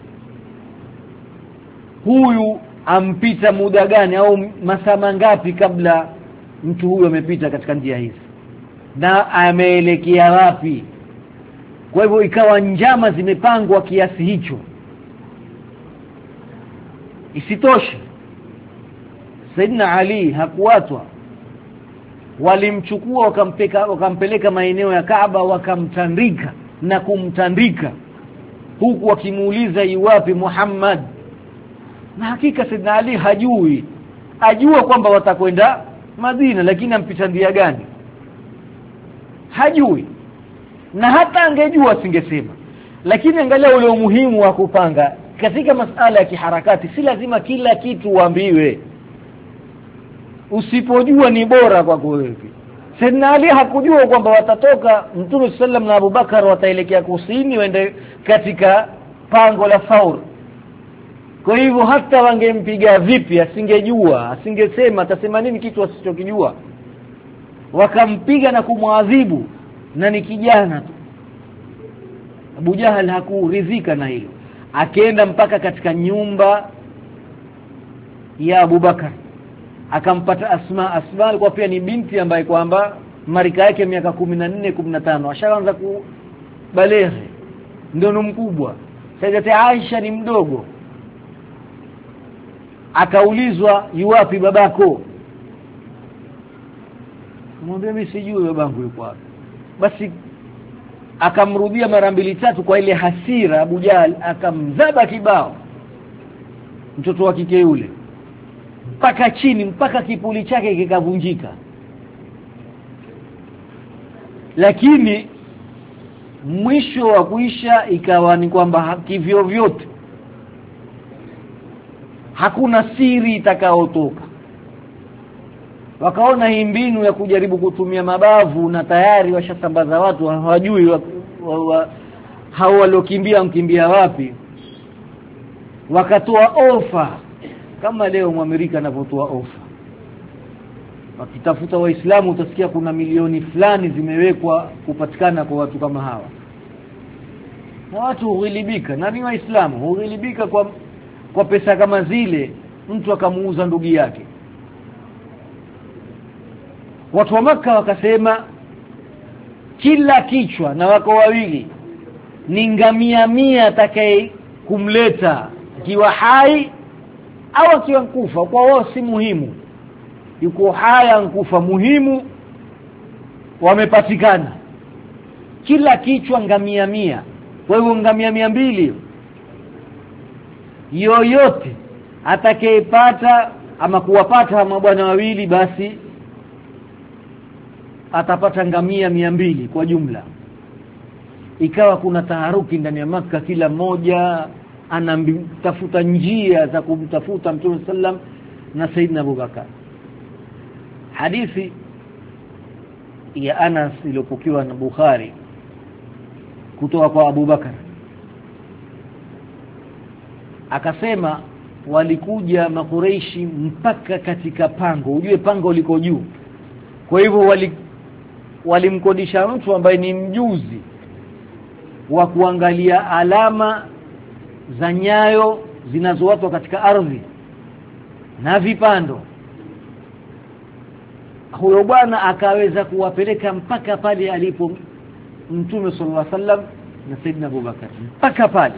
huyu ampita muda gani au masaa mangapi kabla mtu huyo amepita katika njia hizi na ameelekea wapi. Kwa hivyo ikawa njama zimepangwa kiasi hicho. Isitoshe Saidina Ali hakuatwa, walimchukua wakampeleka maeneo ya Kaaba wakamtandika na kumtandika huku wakimuuliza iwapi Muhammad. Na hakika Saidina Ali hajui, ajua kwamba watakwenda Madina, lakini ampita ndia gani hajui, na hata angejua singesema. Lakini angalia ule umuhimu wa kupanga katika masala ya kiharakati. Si lazima kila kitu uambiwe, usipojua ni bora kwako wewe. Saidina Ali hakujua kwamba watatoka Mtume sallam na Abubakar wataelekea kusini waende katika pango la Thawr. Kwa hivyo hata wangempiga vipi asingejua, asingesema, atasema nini kitu asichokijua. Wakampiga na kumwadhibu, na ni kijana tu. Abu Jahal hakuridhika na hilo, akaenda mpaka katika nyumba ya Abubakar akampata Asma. Asma alikuwa pia ni binti ambaye kwamba marika yake miaka 14 15, ashaanza kubaleghe, ndio mkubwa. Sayyidati Aisha ni mdogo. Akaulizwa yuwapi babako? Mwambie mimi sijui babangu yuko wapi. Basi akamrudia mara 2 3 kwa ile hasira. Abu Jahl akamzaba kibao mtoto wa kike yule mpaka chini, mpaka kipuli chake kikavunjika. Lakini mwisho wa kuisha ikawa ni kwamba kivyo vyote hakuna siri itakayotoka. Wakaona hii mbinu ya kujaribu kutumia mabavu, na tayari washasambaza watu hawajui hao waliokimbia mkimbia wapi. Wakatoa ofa kama leo Mwamerika anapotoa ofa. Wakitafuta Waislamu utasikia kuna milioni fulani zimewekwa kupatikana kwa watu kama hawa. Na watu hughilibika, na ni Waislamu hughilibika kwa pesa kama zile, mtu akamuuza ndugu yake. Watu wa Makka wakasema kila kichwa, na wako wawili, ni ngamia 100 atakaye kumleta kiwa hai au akiwa kufa. Kwa wao si muhimu, yuko hai au kufa, muhimu wamepatikana. Kila kichwa ngamia 100. Kwa hivyo ngamia 200 yoyote atakayepata ama kuwapata mabwana wawili, basi atapata ngamia 200 kwa jumla. Ikawa kuna taharuki ndani ya Makka, kila mmoja anatafuta njia za kumtafuta Mtume sallam na Saidina Abubakar. Hadithi ya Anas iliyopokewa na Bukhari kutoka kwa Abubakar, akasema walikuja Makureishi mpaka katika pango. Ujue pango liko juu, kwa hivyo walimkodisha mtu ambaye ni mjuzi wa kuangalia alama za nyayo zinazowatwa katika ardhi na vipando. Huyo bwana akaweza kuwapeleka mpaka pale alipo Mtume sallallahu alaihi wasallam na Saidina Abubakar, mpaka pale.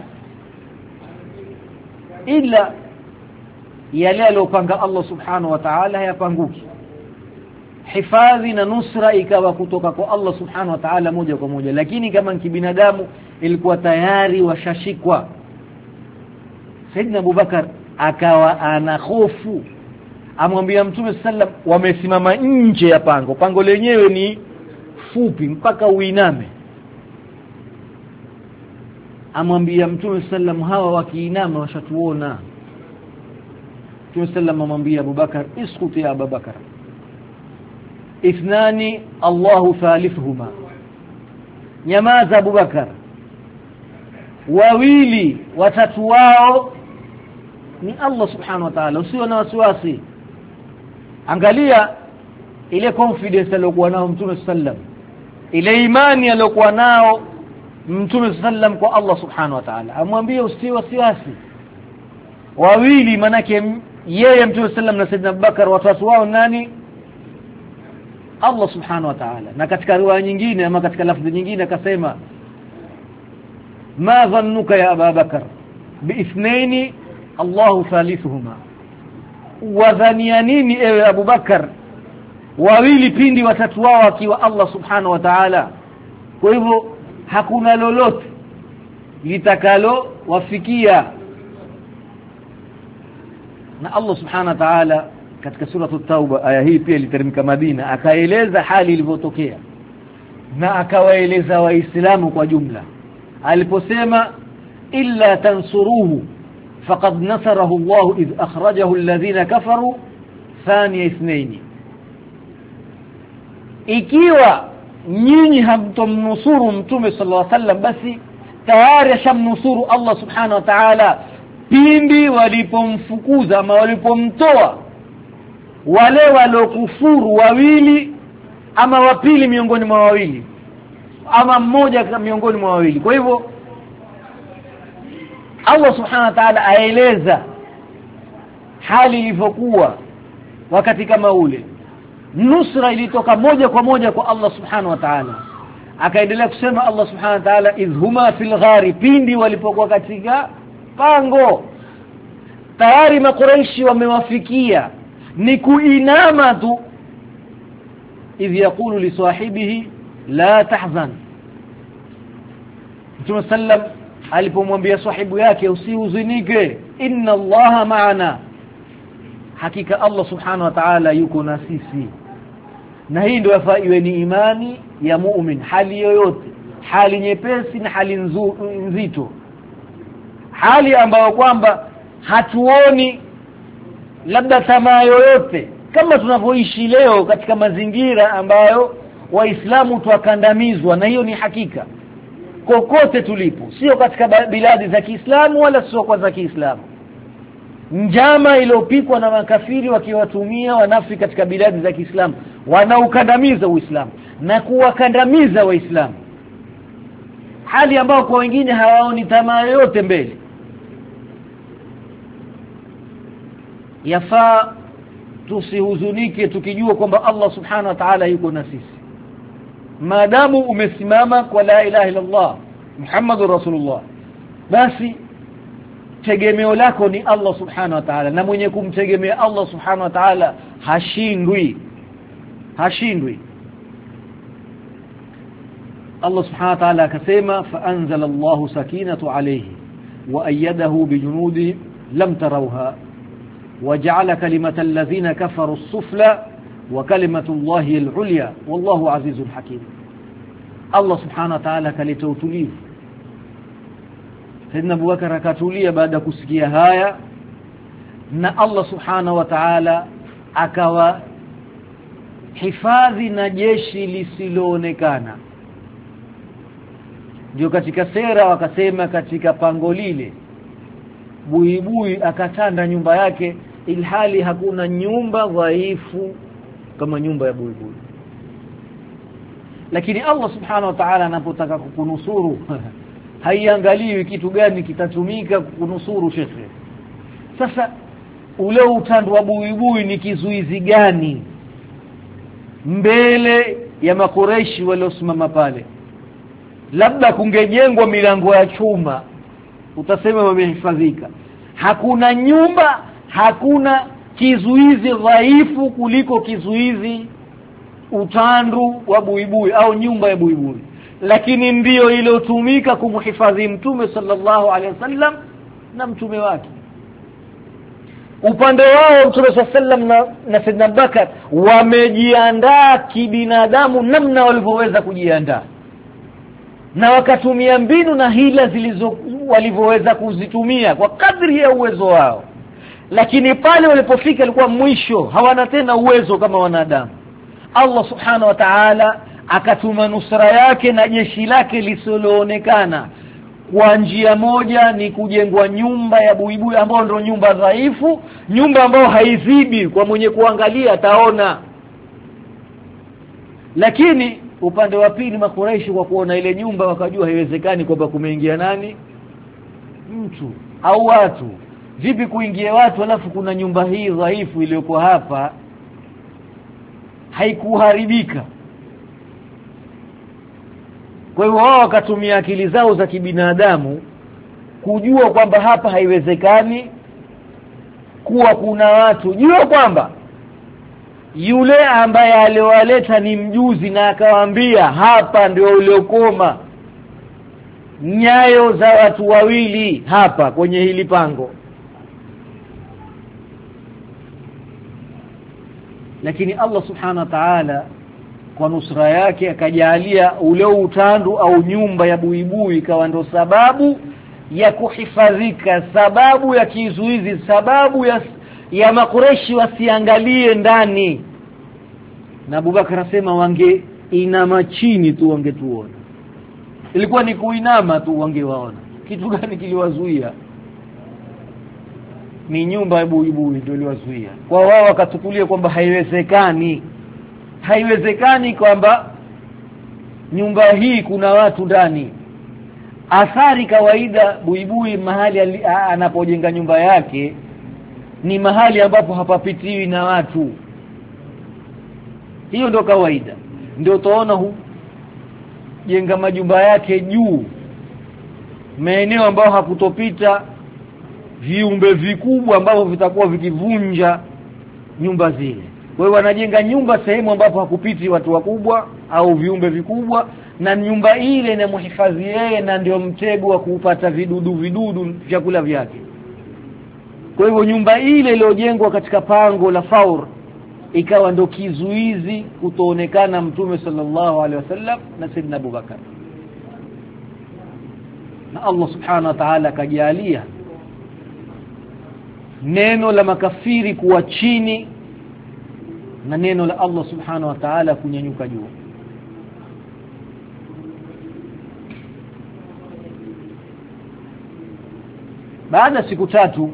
Ila yale aliyopanga Allah subhanahu wa ta'ala hayapanguki. Hifadhi na nusra ikawa kutoka kwa Allah subhanahu wa ta'ala moja kwa moja, lakini kama kibinadamu ilikuwa tayari washashikwa. Saidina Abubakar akawa ana hofu, amwambia Mtume sallam, wamesimama nje ya pango. Pango lenyewe ni fupi mpaka uiname. amwambia Mtume sallam hawa wakiinama washatuona. Mtume sallam amwambia Abubakar, iskuti ya Abubakar, ithnani Allahu thalithuhuma, nyamaza Abubakar, wawili watatu wao ni Allah subhanahu wa ta'ala, usiwe na wasiwasi. Angalia ile confidence aliyokuwa nao Mtume sallam, ile imani aliyokuwa nao Mtume sallam kwa Allah subhanahu wa ta'ala. Amwambie usiwe wasiwasi, wawili manake yeye Mtume sallam na Saidina Abubakar, watatu wao nani? Allah subhanahu wa ta'ala. Na katika riwaya nyingine ama katika lafzi nyingine akasema, ma dhannuka ya Abubakar biithnaini Allahu thalithuhuma, wadhania nini ewe Abubakar wawili pindi watatu wao akiwa Allah subhanahu wa ta'ala? Kwa hivyo hakuna lolote litakalo wafikia. Na Allah subhanahu wa ta'ala katika sura at-Tauba, aya hii pia iliteremka Madina, akaeleza hali ilivyotokea na akawaeleza waislamu kwa jumla aliposema, illa tansuruhu faqad nasarahu Allah idh akhrajahu alladhina kafaru thaniya ithnaini, ikiwa nyinyi hamtomnusuru Mtume sallallahu alaihi wasallam, basi tayari shamnusuru Allah subhanahu wa ta'ala pindi walipomfukuza ama walipomtoa wale walokufuru wawili ama wapili miongoni mwa wawili ama mmoja miongoni mwa wawili. Kwa hivyo Allah subhanahu wa ta'ala aeleza hali ilivyokuwa wakati kama ule. Nusra ilitoka moja kwa moja kwa Allah subhanahu wa ta'ala. Akaendelea kusema Allah subhanahu wa ta'ala, idhuma fil ghari, pindi walipokuwa katika pango, tayari makuraishi wamewafikia, ni kuinama tu. idh yaqulu li sahibihi la tahzan, Mtume sallam alipomwambia sahibu yake usihuzunike, inna Allaha ma'ana, hakika Allah subhanahu wa ta'ala yuko na sisi. Na hii ndio yafaa iwe ni imani ya muumini, hali yoyote, hali nyepesi na hali nzito, hali ambayo kwamba hatuoni labda tamaa yoyote, kama tunavyoishi leo katika mazingira ambayo waislamu tuwakandamizwa, na hiyo ni hakika kokote tulipo, sio katika biladi za Kiislamu wala sio kwa za Kiislamu. Njama iliyopikwa na makafiri wakiwatumia wanafi katika biladi za Kiislamu, wanaukandamiza Uislamu na kuwakandamiza Waislamu, hali ambayo kwa wengine hawaoni tamaa yote mbele. Yafaa tusihuzunike tukijua kwamba Allah subhanahu wa ta'ala yuko na sisi, maadamu umesimama kwa la ilaha illa Allah Muhammadur Rasulullah, basi tegemeo lako ni Allah subhanahu wa ta'ala, na mwenye kumtegemea Allah subhanahu wa ta'ala hashindwi. Allah subhanahu wa ta'ala akasema, fa anzala Allahu sakinatu alayhi wa ayyadahu bijunudi lam tarawha waja'ala kalimata alladhina kafaru as-sufla wa kalimatu Allahi al-ulya wallahu azizun hakim. Allah subhanahu wa ta'ala kaleta utulivu. Saidina Abubakar akatulia baada kusikia haya, na Allah subhanahu wa ta'ala akawa hifadhi na jeshi lisiloonekana. Ndio katika sera wakasema, katika pango lile buibui akatanda nyumba yake, ilhali hakuna nyumba dhaifu kama nyumba ya buibui. Lakini Allah subhanahu wa ta'ala anapotaka kukunusuru haiangaliwi kitu gani kitatumika kukunusuru shekhe. Sasa ule utando wa buibui ni kizuizi gani mbele ya makureishi waliosimama pale? Labda kungejengwa milango ya chuma, utasema wamehifadhika. Hakuna nyumba, hakuna kizuizi dhaifu kuliko kizuizi utandu wa buibui au nyumba ya buibui, lakini ndiyo iliyotumika kumhifadhi Mtume sallallahu alaihi wasallam na mtume wake. Upande wao Mtume sallallahu na Saidina Abubakar wamejiandaa kibinadamu namna walivyoweza kujiandaa, na wakatumia mbinu na hila walivyoweza kuzitumia kwa kadri ya uwezo wao, lakini pale walipofika ilikuwa mwisho hawana tena uwezo kama wanadamu. Allah subhanahu wa ta'ala akatuma nusra yake na jeshi lake lisiloonekana. Kwa njia moja ni kujengwa nyumba ya buibui ambayo ndio nyumba dhaifu, nyumba ambayo haizibi, kwa mwenye kuangalia ataona. Lakini upande wa pili Makuraishi kwa kuona ile nyumba wakajua haiwezekani kwamba kumeingia nani, mtu au watu. Vipi kuingia watu alafu kuna nyumba hii dhaifu iliyokuwa hapa haikuharibika? Kwa hiyo wao wakatumia akili zao za kibinadamu kujua kwamba hapa haiwezekani kuwa kuna watu. Jua kwamba yule ambaye aliowaleta ni mjuzi, na akawaambia hapa ndio uliokoma nyayo za watu wawili hapa kwenye hili pango. Lakini Allah subhanahu wa ta'ala kwa nusra yake akajalia ule utandu au nyumba ya buibui ikawa ndo sababu ya kuhifadhika, sababu ya kizuizi, sababu ya Makureshi wasiangalie ndani. Na Abubakar asema wange inama chini tu wangetuona. Ilikuwa ni kuinama tu wangewaona. Kitu gani kiliwazuia? Ni nyumba ya buibui ndio iliwazuia. Kwa wao wakatukulia kwamba haiwezekani kwamba nyumba hii kuna watu ndani. Athari kawaida buibui mahali anapojenga nyumba yake ni mahali ambapo hapapitiwi na watu. Hiyo ndio kawaida. Ndio utaona jenga majumba yake juu maeneo ambayo hakutopita viumbe vikubwa ambavyo vitakuwa vikivunja nyumba zile. Kwa hiyo wanajenga nyumba sehemu ambapo hakupiti watu wakubwa au viumbe vikubwa, na nyumba ile inamhifadhi yeye, na ndio mtego wa kupata vidudu vyakula vyake. Kwa hivyo nyumba ile iliyojengwa katika pango la Faur ikawa ndio kizuizi kutoonekana Mtume sallallahu alaihi wasallam na Sayyidina Abubakar. Na Allah subhanahu wa ta'ala kajalia neno la makafiri kuwa chini na neno la Allah subhanahu wa ta'ala kunyanyuka juu. Baada siku 3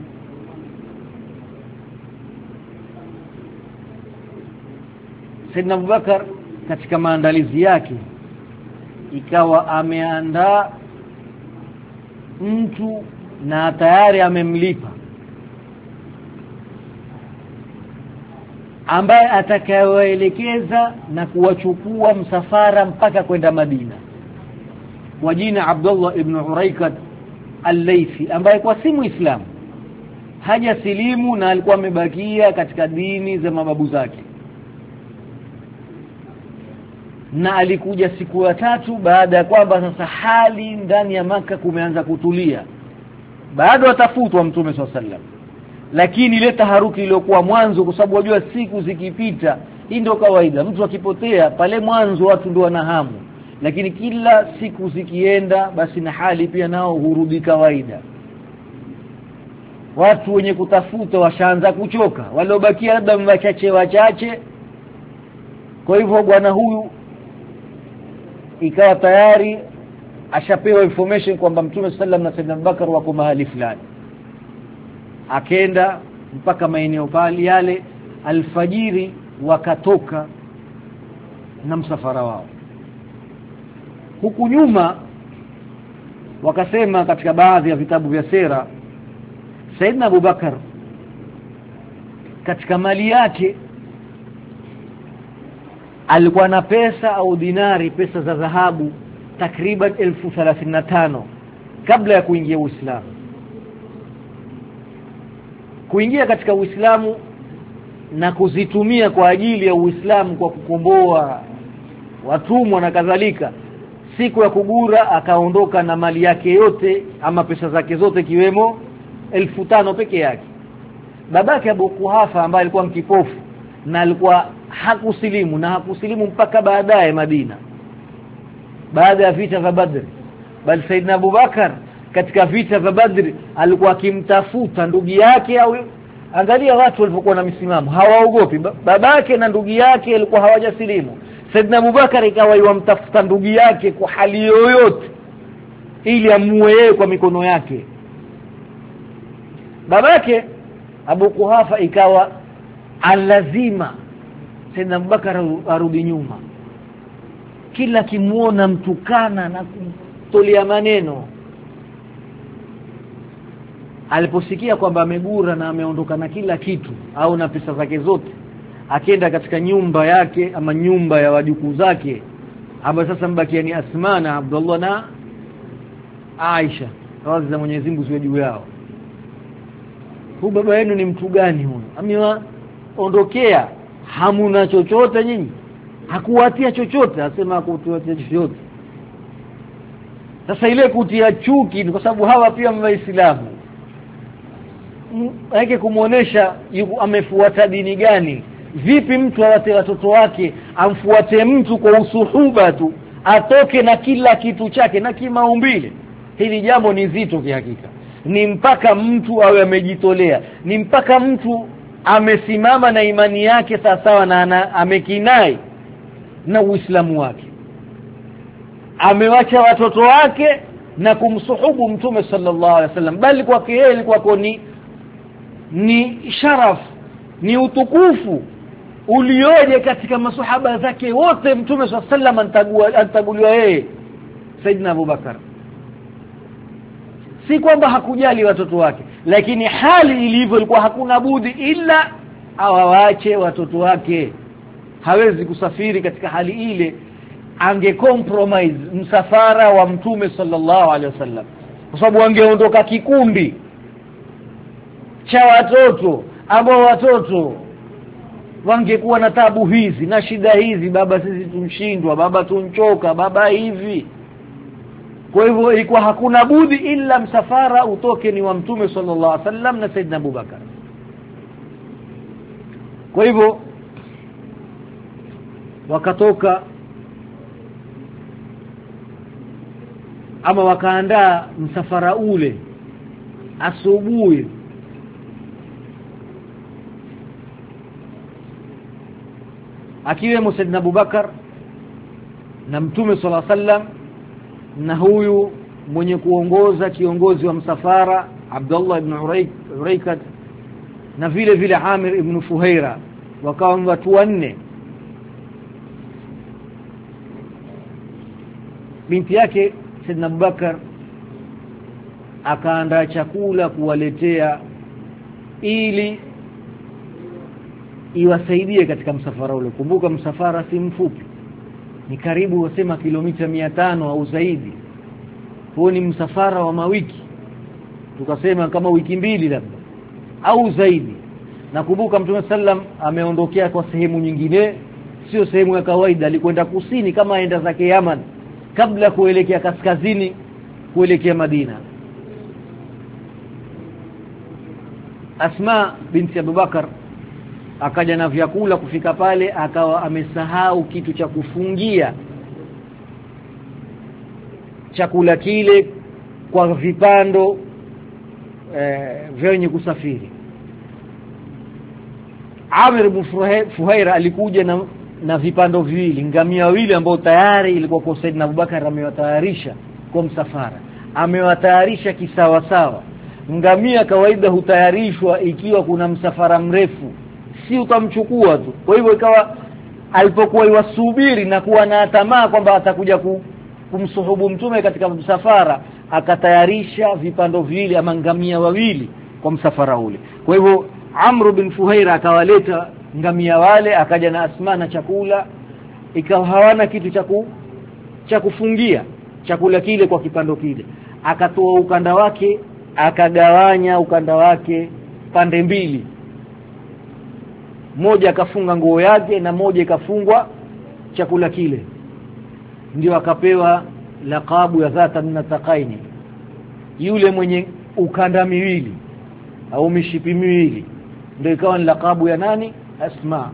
Sayyidina Abubakar katika maandalizi yake ikawa ameandaa mtu na tayari amemlipa ambaye atakayewaelekeza na kuwachukua msafara mpaka kwenda Madina, kwa jina Abdullah ibn Uraikat al-Laythi, ambaye kwa si Muislamu, hajasilimu na alikuwa amebakia katika dini za mababu zake. Na alikuja siku ya 3 baada ya kwamba sasa hali ndani ya Maka kumeanza kutulia. Bado atafutwa Mtume SAW, lakini ile taharuki iliyokuwa mwanzo, kwa sababu wajua siku zikipita, hii ndio kawaida, mtu akipotea pale mwanzo watu ndio wanahamu, lakini kila siku zikienda basi na hali pia nao hurudi kawaida. Watu wenye kutafuta washaanza kuchoka, waliobakia labda wachache. Kwa hivyo bwana huyu ikawa tayari ashapewa information kwamba Mtume sallam na Sayyidina Abubakar wako mahali fulani. Akaenda mpaka maeneo pale yale, alfajiri wakatoka na msafara wao. Huku nyuma wakasema katika baadhi ya vitabu vya sera, Sayyidina Abubakar katika mali yake alikuwa na pesa au dinari, pesa za dhahabu takriban 1035 kabla ya kuingia Uislamu. Kuingia katika Uislamu na kuzitumia kwa ajili ya Uislamu kwa kukomboa watumwa na kadhalika, siku ya kugura akaondoka na mali yake yote ama pesa zake zote kiwemo 1500 peke yake. Babake Abu Kuhafa ambaye alikuwa mkipofu na alikuwa hakusilimu mpaka baadaye Madina, baada ya vita vya Badr, bali Sayyidina Abubakar katika vita vya Badri alikuwa akimtafuta ndugu yake. Au angalia watu walipokuwa na misimamo, hawaogopi. Babake na ndugu yake walikuwa hawajasilimu. Saidna Abubakar ikawa yamtafuta ndugu yake kwa hali yoyote ili amuue yeye kwa mikono yake. Babake Abu Quhafa ikawa alazima Saidna Abubakar arudi nyuma, kila kimuona mtukana na kumtolea maneno. Aliposikia kwamba amegura na ameondoka na kila kitu au na pesa zake zote, akienda katika nyumba yake ama nyumba ya wajukuu zake, hapa sasa mbakia ni Asma na Abdullah na Aisha, radhi za Mwenyezi Mungu ziwe juu yao. Huyu baba yenu ni mtu gani huyu? Amewaondokea, hamuna chochote nyinyi? Hakuwatia chochote, asema hakuwatia chochote. Sasa ile kutia chuki kwa sababu hawa pia Waislamu, yake kumuonesha amefuata dini gani. Vipi mtu awate watoto wake amfuate mtu kwa usuhuba tu, atoke na kila kitu chake na kimaumbile? Hili jambo ni zito kihakika. Ni mpaka mtu awe amejitolea, ni mpaka mtu amesimama na imani yake sawa na amekinai na Uislamu wake, amewacha watoto wake na kumsuhubu Mtume sallallahu alaihi wasallam. Bali kwa yeye ilikuwa ni sharaf, ni utukufu ulioje katika masahaba zake wote. Mtume sallallahu alaihi wasallam antaguliwa yeye Saidina Abubakar. Si kwamba hakujali watoto wake, lakini hali ilivyo ilikuwa hakuna budi ila awaache watoto wake. Hawezi kusafiri katika hali ile, compromise msafara wa Mtume sallallahu alaihi wasallam, kwa sababu angeondoka kikundi cha watoto ambao watoto wangekuwa na tabu hizi na shida hizi, baba sisi tumshindwa, baba tunchoka, baba hivi. Kwa hivyo ilikuwa hakuna budi ila msafara utoke ni wa Mtume sallallahu alaihi wasallam na Saidna Abubakar. Kwa hivyo wakatoka ama wakaandaa msafara ule asubuhi. Akiwemo Saidna Abubakar na Mtume sallallahu alaihi wasallam na huyu mwenye kuongoza kiongozi wa msafara Abdullah ibn Uraikat na vile vile Amir ibn Fuhaira, wakawa watu wanne. Binti yake Saidna Abubakar akaandaa chakula kuwaletea ili iwasaidie katika msafara ule. Kumbuka msafara si mfupi, ni karibu wasema kilomita 500 au zaidi. Huo ni msafara wa mawiki, tukasema kama wiki mbili labda au zaidi. Na kumbuka Mtume sallam ameondokea kwa sehemu nyingine, sio sehemu ya kawaida. Alikwenda kusini kama aenda zake Yaman, kabla kuelekea kaskazini kuelekea Madina. Asma binti Abubakar akaja na vyakula. Kufika pale akawa amesahau kitu cha kufungia chakula kile kwa vipando vyenye kusafiri. Amir ibn Fuhaira alikuja na vipando viwili, ngamia wawili ambao tayari ilikuwa kwa Saidna Abubakar amewatayarisha kwa msafara, amewatayarisha kisawa sawa. Ngamia kawaida hutayarishwa ikiwa kuna msafara mrefu, si utamchukua tu. Kwa hivyo ikawa alipokuwa iwasubiri na kuwa na tamaa kwamba atakuja kumsuhubu Mtume katika msafara, akatayarisha vipando viwili ama ngamia wawili kwa msafara ule. Kwa hivyo Amr bin Fuhaira akawaleta ngamia wale, akaja na Asma na chakula. Ikawa hawana kitu cha kufungia chakula kile kwa kipando kile. Akatoa ukanda wake, akagawanya ukanda wake pande mbili. Moja akafunga nguo yake na moja ikafungwa chakula kile. Ndio akapewa lakabu ya Dhata Nataqaini, yule mwenye ukanda miwili au mishipi miwili. Ndio ikawa ni lakabu ya nani? Asma.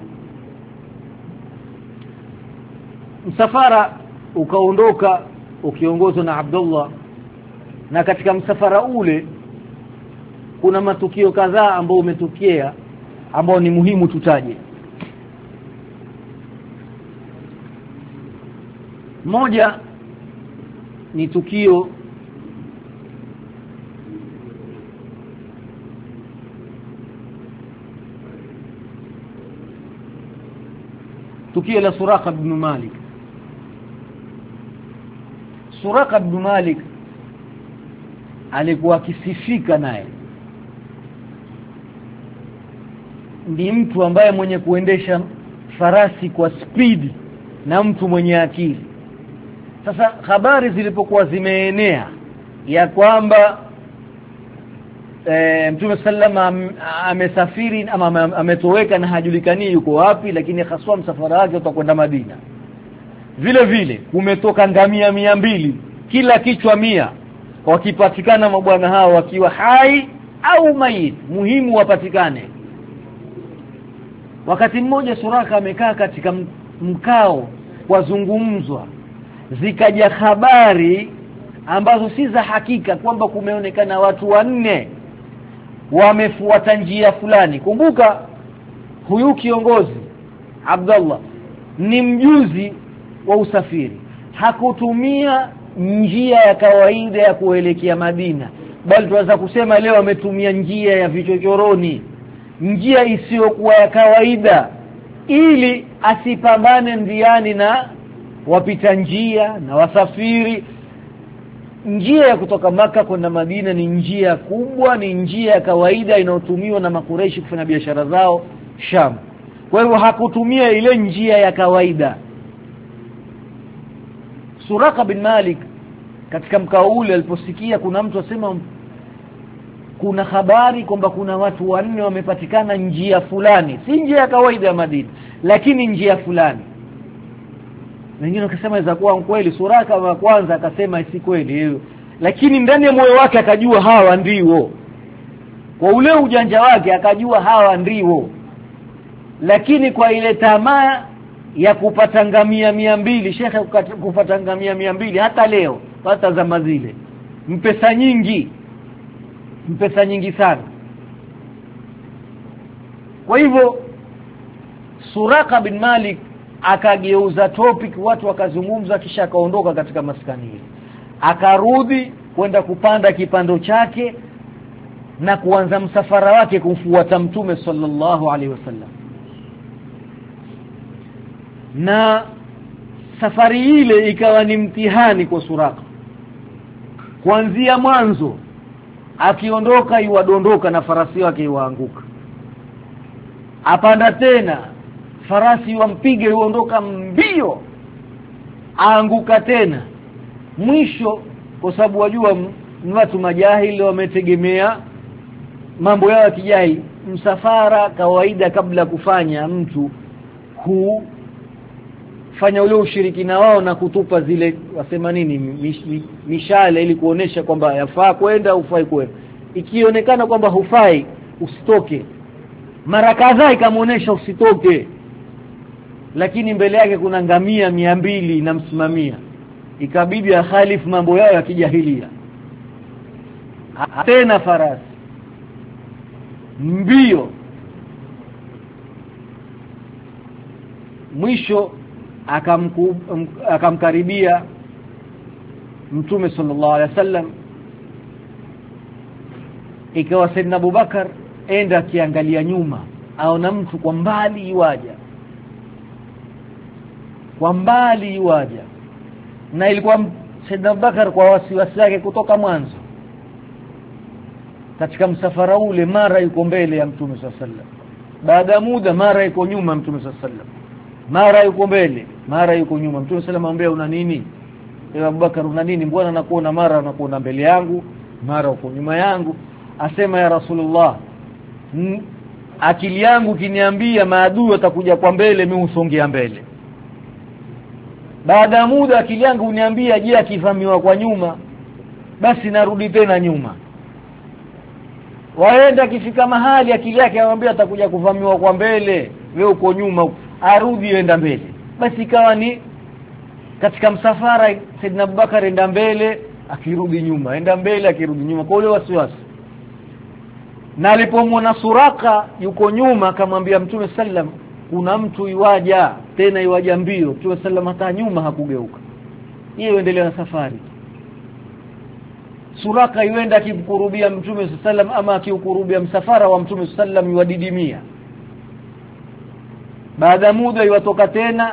Msafara ukaondoka ukiongozwa na Abdullah na katika msafara ule kuna matukio kadhaa ambayo umetokea ambao ni muhimu tutaje. Moja ni tukio la Suraka ibn Malik. Suraka ibn Malik alikuwa akisifika naye ni mtu ambaye mwenye kuendesha farasi kwa spidi na mtu mwenye akili. Sasa habari zilipokuwa zimeenea ya kwamba Mtume sallama amesafiri ama ametoweka na hajulikani yuko wapi, lakini haswa msafara wake utakwenda Madina. Vile vile kumetoka ngamia 200, kila kichwa 100, wakipatikana mabwana hao wakiwa hai au maiti, muhimu wapatikane. Wakati mmoja Suraka amekaa katika mkao wazungumzwa, zikaja habari ambazo si za hakika kwamba kumeonekana watu 4 wamefuata njia fulani. Kumbuka huyu kiongozi Abdullah ni mjuzi wa usafiri, hakutumia njia ya kawaida ya kuelekea Madina, bali tunaweza kusema leo ametumia njia ya vichochoroni, njia isiyokuwa ya kawaida, ili asipambane njiani na wapita njia na wasafiri. Njia ya kutoka Maka kwenda Madina ni njia kubwa, ni njia ya kawaida inayotumiwa na Makureishi kufanya biashara zao Sham. Kwa hivyo hakutumia ile njia ya kawaida. Suraka bin Malik katika mkao ule aliposikia kuna mtu asema kuna habari kwamba kuna watu 4 wamepatikana njia fulani, si njia ya kawaida ya Madina, lakini njia fulani. Wengine wakasema inaweza kuwa kweli. Suraka wa kwanza akasema si kweli hiyo, lakini ndani ya moyo wake akajua hawa ndio. Kwa ule ujanja wake akajua hawa ndio, lakini kwa ile tamaa ya kupata ngamia 200, shekhe kupata ngamia 200 hata leo hata zama zile mpesa nyingi sana. Kwa hivyo Suraka bin Malik akageuza topic, watu wakazungumza, kisha akaondoka katika maskani ile, akarudi kwenda kupanda kipando chake na kuanza msafara wake kumfuata Mtume sallallahu alaihi wasallam. Na safari ile ikawa ni mtihani kwa Suraka. Kuanzia mwanzo akiondoka iwadondoka na farasi wake iwaanguka, apanda tena farasi wampige uondoka mbio, aanguka tena. Mwisho kwa sababu wajua watu majahili wametegemea mambo yao ya kijahili, msafara kawaida kabla kufanya mtu fanya ule ushirikina wao na kutupa zile wasema nini mishale ili kuonesha kwamba yafaa kwenda ufai kwenda. Ikionekana kwamba hufai usitoke, mara kadhaa ikamuonesha usitoke, lakini mbele yake kuna ngamia 200 na msimamia, ikabidi akhalifu mambo yao ya kijahilia. Tena farasi mbio. Mwisho akamkaribia Mtume sallallahu alaihi wasallam, ikawa Saidina Abubakar enda akiangalia nyuma, aona mtu kwa mbali iwaja, na ilikuwa Saidina Abubakar kwa wasiwasi wake kutoka mwanzo katika msafara ule, mara yuko mbele ya Mtume sallallahu alaihi wasallam, baada ya muda mara yuko nyuma Mtume sallallahu alaihi wasallam, mara yuko mbele mara yuko nyuma. Mtume sallallahu alaihi wasallam, una nini ewe Abubakar, una nini? Mbona nakuona mara unakuona mbele yangu mara uko nyuma yangu? Asema ya Rasulullah, akili yangu kiniambia maadui watakuja kwa mbele, mimi husongea mbele. Baada ya muda akili yangu uniambia je, akivamiwa kwa nyuma basi narudi tena nyuma. Waenda kifika mahali akili yake anamwambia atakuja kuvamiwa kwa mbele, wewe uko nyuma, arudi enda mbele. Basi ikawa ni katika msafara Saidina Abubakar enda mbele, akirudi nyuma, enda mbele akirudi nyuma kwa ule wasiwasi. Na alipomwona Suraka yuko nyuma akamwambia Mtume sallam, kuna mtu iwaja, tena iwaja mbio. Mtume sallam hata nyuma hakugeuka, yeye endelea na safari. Suraka yuenda akimkurubia Mtume sallam, ama akiukurubia msafara wa Mtume sallam yuadidimia. Baada muda yuatoka tena,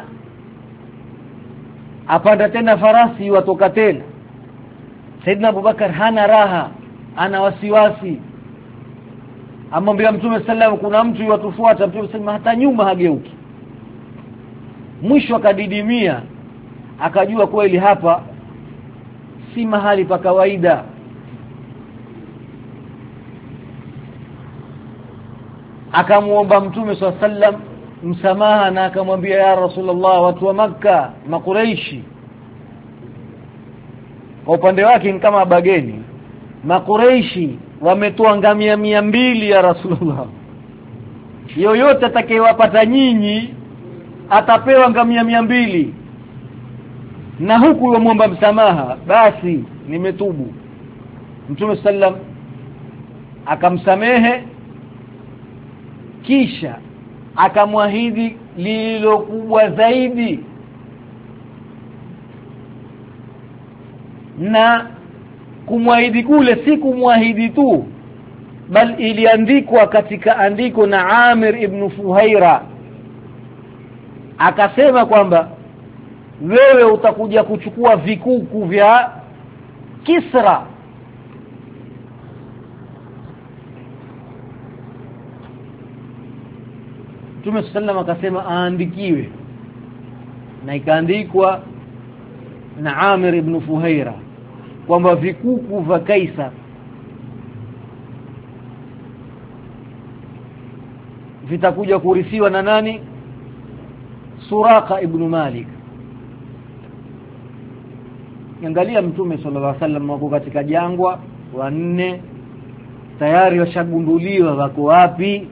apanda tena farasi yuatoka tena. Saidna Abubakar hana raha, ana wasiwasi. Amwambia Mtume sallam, kuna mtu yuatufuata. Mtume sallam hata nyuma hageuki. Mwisho akadidimia, akajua kweli hapa si mahali pa kawaida. Akamuomba Mtume sallam msamaha na akamwambia, ya Rasulullah, watu wa Makka, Makuraishi kwa upande wake ni kama bageni. Makuraishi wametoa ngamia 200 ya Rasulullah. Yoyote atakayewapata nyinyi atapewa ngamia 200. Na huku yomwomba msamaha, basi nimetubu. Mtume sallam akamsamehe, kisha akamwahidi lilo kubwa zaidi. Na kumwahidi kule si kumwahidi tu, bali iliandikwa katika andiko na Amir ibn Fuhaira. Akasema kwamba wewe utakuja kuchukua vikuku vya Kisra. Mtume sallam akasema aandikiwe, na ikaandikwa na Amir ibn Fuhaira kwamba vikuku vya Kaisar vitakuja kurithiwa na nani? Suraka ibn Malik. Angalia Mtume sallallahu alaihi wasallam wako katika jangwa, wanne tayari washagunduliwa wako wapi.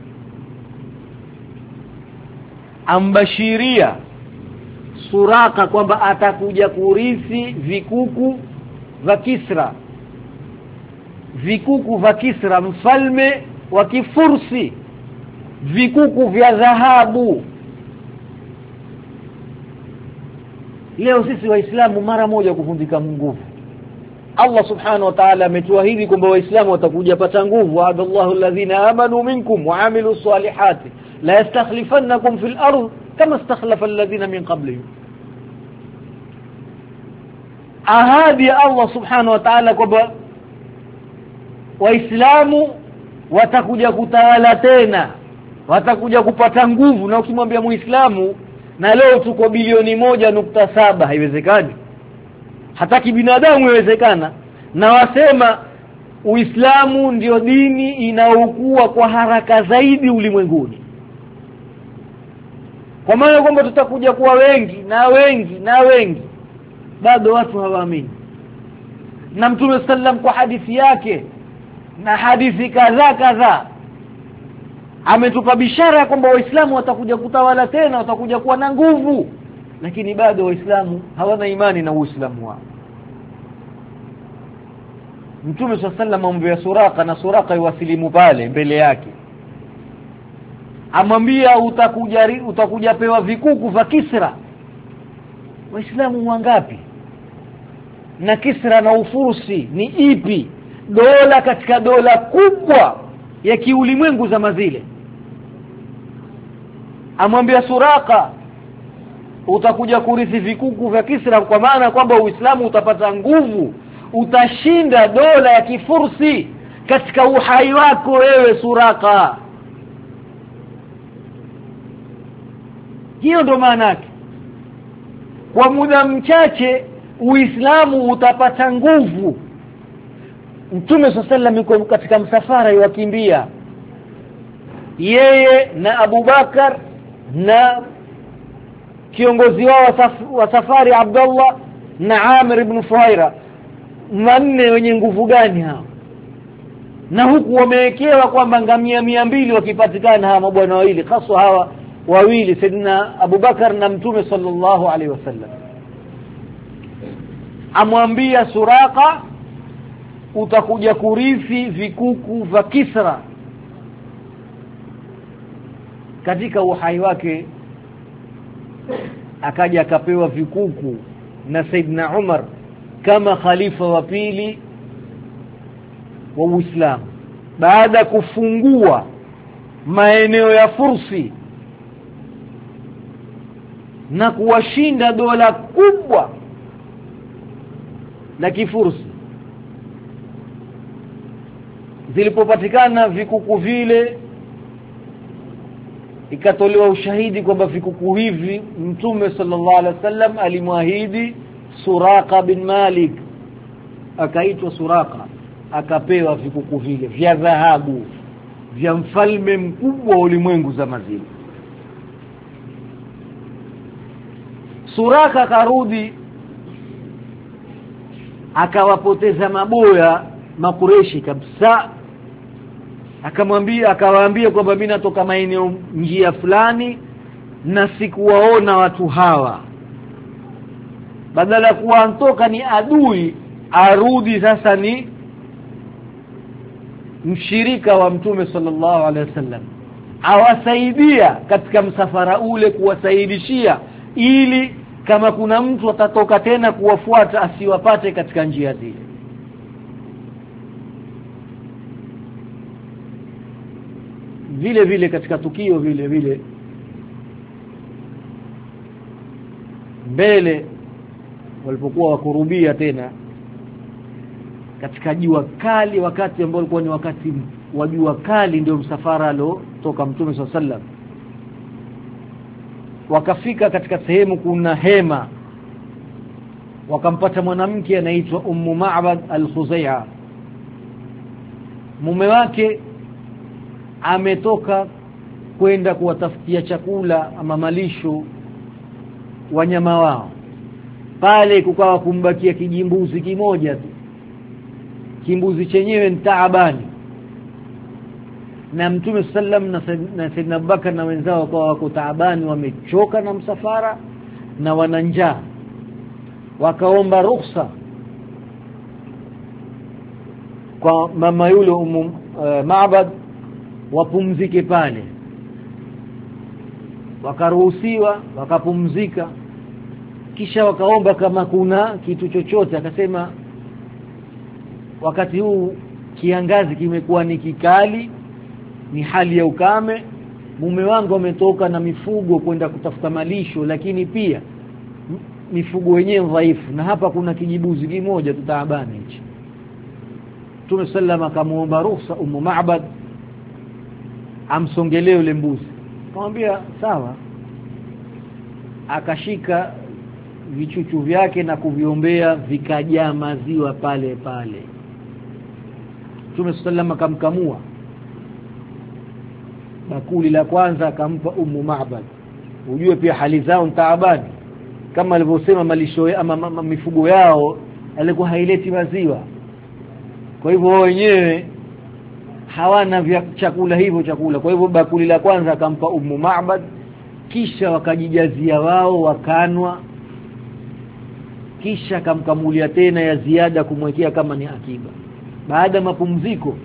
Ambashiria Suraka kwamba atakuja kurithi vikuku vya Kisra. Vikuku vya Kisra, mfalme wa Kifursi, vikuku vya dhahabu. Leo sisi Waislamu mara moja kuvundika nguvu. Allah subhanahu wa ta'ala ametuahidi kwamba Waislamu watakuja pata nguvu. Wa'adallahu alladhina amanu minkum wa 'amilus salihati la yastakhlifannakum fil ardh kama istakhlafa alladhina min qablihim. Ahadi ya Allah subhanahu wa ta'ala kwamba Waislamu watakuja kutawala tena, watakuja kupata nguvu. Na ukimwambia Muislamu na leo tuko bilioni 1.7, haiwezekani. Hata kibinadamu haiwezekana. Na wasema Uislamu ndio dini inayokuwa kwa haraka zaidi ulimwenguni. Kwa maana kwamba tutakuja kuwa wengi na wengi na wengi, bado watu hawaamini. Na Mtume sallam kwa hadithi yake na hadithi kadhaa ametupa bishara kwamba Waislamu watakuja kutawala tena, watakuja kuwa na nguvu. Lakini bado Waislamu hawana imani na Uislamu wao. Mtume sallam amwambia Suraka, na Suraka yuwasilimu pale mbele yake, amwambia utakuja pewa vikuku vya Kisra. Waislamu wangapi? Na Kisra na Ufursi ni ipi? Dola katika dola kubwa ya kiulimwengu za mazile. Amwambia Suraka, utakuja kurithi vikuku vya Kisra, kwa maana kwamba Uislamu utapata nguvu, utashinda dola ya Kifursi katika uhai wako wewe Suraka. Hiyo ndo maana yake. Kwa muda mchache Uislamu utapata nguvu. Mtume sallallahu yuko katika msafara yakimbia, yeye na Abu Bakar na kiongozi wao wa safari Abdullah na Amir ibn Fuhaira. Wanne wenye nguvu gani hao? Na huku wamewekewa kwamba ngamia 200 wakipatikana hawa mabwana wawili, hasa hawa wawili, Saidina Abu Bakar na Mtume sallallahu alaihi wasallam. Amwambia Suraka, utakuja kurithi vikuku vya Kisra. Katika uhai wake akaja akapewa vikuku na Saidna Umar kama khalifa wa pili wa Uislamu, baada kufungua maeneo ya Fursi na kuwashinda dola kubwa la Kifursi. Zilipopatikana vikuku vile, ikatolewa ushahidi kwamba vikuku hivi Mtume sallallahu alaihi wasallam alimwahidi Suraqa bin Malik, akaitwa Suraqa, akapewa vikuku vile vya dhahabu vya mfalme mkubwa wa ulimwengu zama zile. Suraqa karudi akawapoteza maboya Makureshi kabisa. Akawaambia kwamba mimi natoka maeneo njia fulani na sikuwaona watu hawa. Badala kuantoka ni adui, arudi sasa ni mshirika wa Mtume sallallahu alaihi wasallam, awasaidia katika msafara ule, kuwasaidishia ili kama kuna mtu atatoka tena kuwafuata asiwapate katika njia zile. Vile vile katika tukio vile vile mbele walipokuwa wakurubia tena katika jua kali, wakati ambao ulikuwa ni wakati wa jua kali, ndio msafara toka Mtume sallallahu alaihi wasallam, wakafika katika sehemu kuna hema, wakampata mwanamke anaitwa Ummu Ma'bad al-Khuzai'a. Mume wake ametoka kwenda kuwatafutia chakula ama malisho wanyama wao. Pale kukawa kumbakia kijimbuzi kimoja tu, kimbuzi chenyewe ni taabani, na Mtume sallam na Saidina Abubakar na wenzao wakawa wako taabani, wamechoka na msafara na wana njaa. Wakaomba ruhusa kwa mama yule Ma'bad wapumzike pale. Wakaruhusiwa, wakapumzika. Kisha wakaomba kama kuna kitu chochote. Akasema wakati huu kiangazi kimekuwa ni kikali, ni hali ya ukame, mume wangu ametoka na mifugo kwenda kutafuta malisho, lakini pia mifugo wenyewe dhaifu, na hapa kuna kijibuzi kimoja tutaabani hichi. Mtume sallama akamuomba ruhusa Ummu Ma'bad amsongelee yule mbuzi. Akamwambia sawa. Akashika vichuchu vyake na kuviombea, vikajaa maziwa pale pale. Mtume sallama akamkamua. Bakuli la kwanza akampa Ummu Ma'bad. Ujue pia hali zao taabani, kama alivyosema malisho ama mifugo yao alikuwa haileti maziwa, kwa hivyo wao wenyewe hawana vya chakula hivyo chakula. Kwa hivyo bakuli la kwanza akampa Ummu Ma'bad, kisha wakajijazia wao wakanwa, kisha akamkamulia tena ya ziada kumwekea kama ni akiba. Baada mapumziko,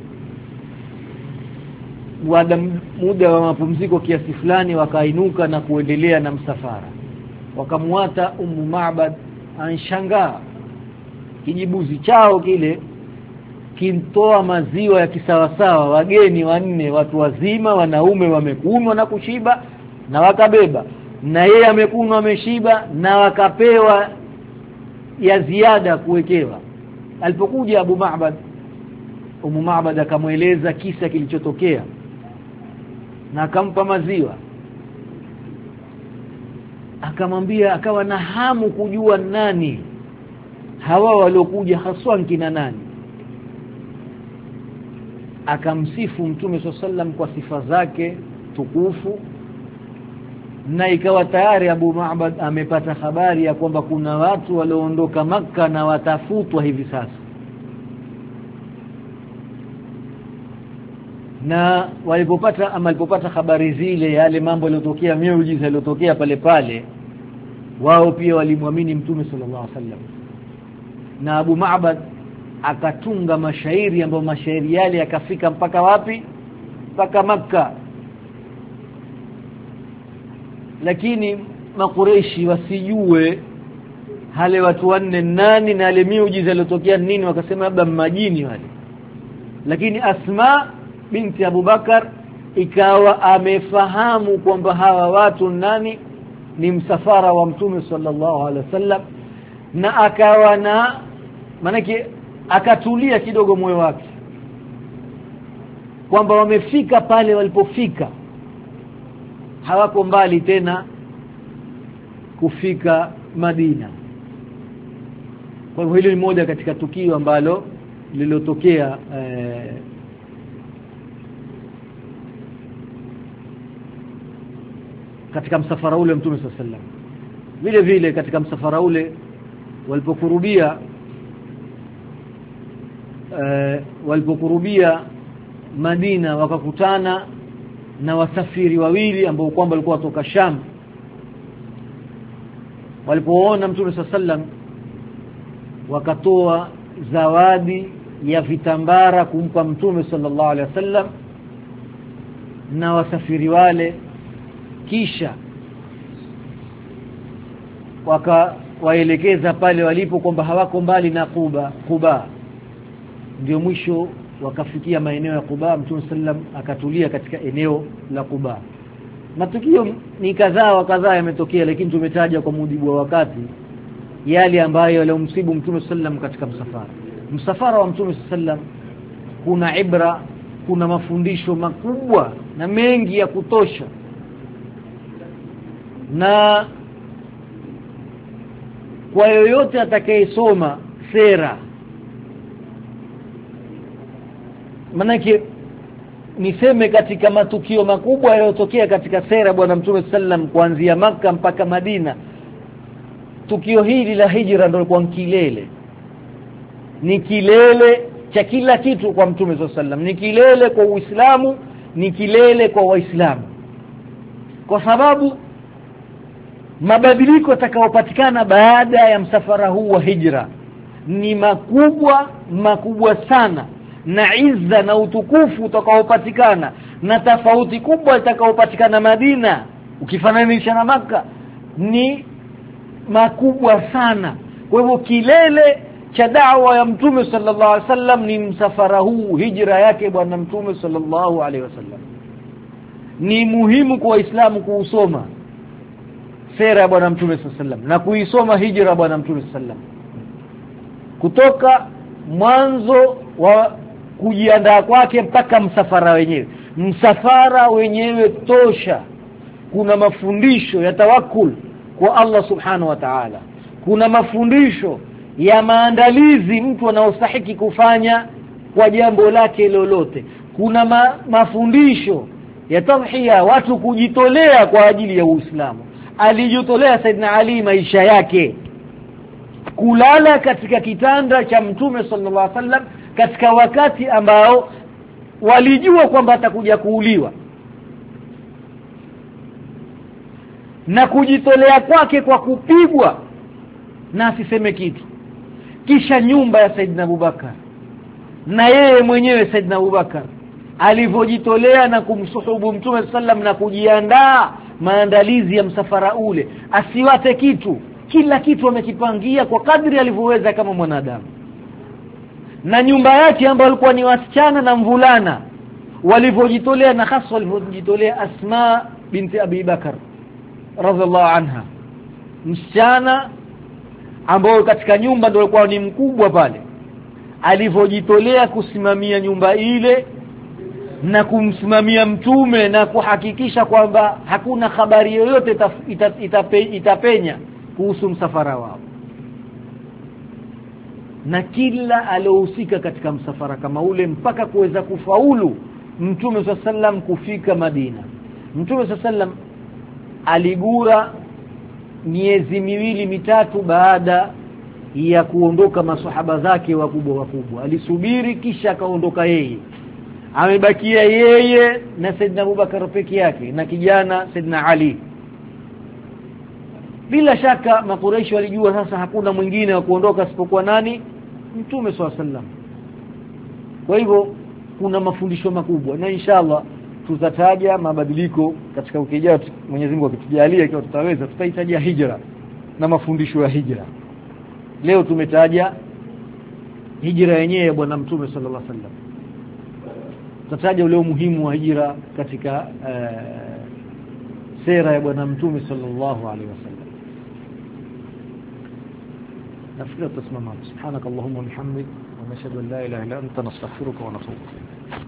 muda wa mapumziko kiasi fulani, wakainuka na kuendelea na msafara. Wakamuata Ummu Ma'bad anshangaa, kijibuzi chao kile kintoa maziwa ya kisawasawa, wageni wanne, watu wazima, wanaume wamekunywa na kushiba na wakabeba, na yeye amekunywa ameshiba na wakapewa ya ziada kuwekewa. Alipokuja Abu Ma'bad, Ummu Ma'bad akamweleza kisa kilichotokea na akampa maziwa. Akamwambia, akawa na hamu kujua nani hawa waliokuja, haswa kina nani. Akamsifu Mtume sallam kwa sifa zake tukufu, na ikawa tayari Abu Ma'bad amepata habari ya kwamba kuna watu walioondoka Makka na watafutwa hivi sasa. Na walipopata habari zile, yale mambo yaliyotokea, miujiza iliyotokea pale pale, wao pia walimwamini Mtume sallallahu alaihi wasallam. Na Abu Ma'bad akatunga mashairi ambayo mashairi yale yakafika mpaka wapi? Mpaka Makka. Lakini makureishi wasijue hale watu wanne nani na ile miujiza iliyotokea nini, wakasema labda majini wale. Lakini Asma binti Abu Bakar ikawa amefahamu kwamba hawa watu nani, ni msafara wa Mtume sallallahu alaihi wasallam, na akawa na manake akatulia kidogo moyo wake kwamba wamefika pale walipofika, hawako mbali tena kufika Madina. Kwa hivyo hilo ni moja katika tukio ambalo lililotokea katika msafara ule Mtume sallallahu alaihi wasallam. Vile vile katika msafara ule walipokurubia Madina, wakakutana na wasafiri wawili ambao kwamba walikuwa kutoka Sham. Walipoona Mtume sallallahu alaihi wasallam, wakatoa zawadi ya vitambara kumpa Mtume sallallahu alaihi wasallam na wasafiri wale, kisha waelekeza pale walipo kwamba hawako mbali na Quba. Ndio mwisho wakafikia maeneo ya Quba. Mtume sallam akatulia katika eneo la Quba. Matukio ni kadhaa yametokea, lakini tumetaja kwa mujibu wa wakati yale ambayo yalomsibu Mtume sallam katika msafara wa Mtume sallam. Kuna ibra, kuna mafundisho makubwa na mengi ya kutosha, na kwa yoyote atakayesoma sera, manake niseme katika matukio makubwa yaliyotokea katika sera bwana Mtume sallam kuanzia Makka mpaka Madina, tukio hili la hijra ndio kwa kilele, ni kilele cha kila kitu kwa Mtume sallam, ni kilele kwa Uislamu, ni kilele kwa Waislamu, kwa sababu mabadiliko yatakayopatikana baada ya msafara huu wa hijra ni makubwa sana, na izza na utukufu utakaopatikana na tofauti kubwa itakayopatikana Madina ukifananisha na Makka ni makubwa sana. Kwa hivyo kilele cha da'wa ya Mtume sallallahu alaihi wasallam ni msafara huu, hijra yake bwana Mtume sallallahu alaihi wasallam. Ni muhimu kwa Waislamu kuusoma sera ya bwana Mtume sallallahu alaihi wasallam na kuisoma hijra bwana Mtume sallallahu alaihi wasallam, kutoka mwanzo wa kujiandaa kwake mpaka msafara wenyewe tosha. Kuna mafundisho ya tawakkul kwa Allah subhanahu wa ta'ala, kuna mafundisho ya maandalizi mtu anaostahili kufanya kwa jambo lake lolote, kuna mafundisho ya tadhiya, watu kujitolea kwa ajili ya Uislamu. Alijitolea Saidina Ali maisha yake, kulala katika kitanda cha Mtume sallallahu alaihi wasallam katika wakati ambao walijua kwamba atakuja kuuliwa, na kujitolea kwake kwa kupigwa na asiseme kitu. Kisha nyumba ya Saidina Abubakar na yeye mwenyewe Saidina Abubakar alivyojitolea na kumsuhubu Mtume sallam na kujiandaa maandalizi ya msafara ule, asiwate kitu, kila kitu amekipangia kwa kadri alivyoweza kama mwanadamu. Na nyumba yake ambayo walikuwa ni wasichana na mvulana walivyojitolea, na hasa walivyojitolea Asma binti Abi Bakar radhiallahu anha, msichana ambao katika nyumba ndio alikuwa ni mkubwa pale, alivyojitolea kusimamia nyumba ile na kumsimamia Mtume na kuhakikisha kwamba hakuna habari yoyote itapenya kuhusu msafara wao, na kila alohusika katika msafara kama ule mpaka kuweza kufaulu Mtume sallam kufika Madina. Mtume sallam aligura miezi 2-3 baada ya kuondoka maswahaba zake wakubwa. Alisubiri kisha akaondoka yeye, amebakia yeye na Saidina Abubakar peke yake na kijana Saidina Ali. Bila shaka Makuraishi walijua sasa hakuna mwingine wa kuondoka isipokuwa nani? Mtume SAW. Kwa hivyo kuna mafundisho makubwa, na inshallah tutataja mabadiliko katika wiki ijayo, Mwenyezi Mungu akitujalia, ikiwa tutaweza tutahitaji hijra na mafundisho ya hijra. Leo tumetaja hijra yenyewe ya bwana Mtume sallallahu alaihi wasallam. Tutataja ule umuhimu wa hijra katika sera ya bwana Mtume sallallahu alaihi wasallam. nafikiri tutasimama. Subhanakallahumma wa bihamdik wa nashhadu an la ilaha illa anta nastaghfiruka wa natubu.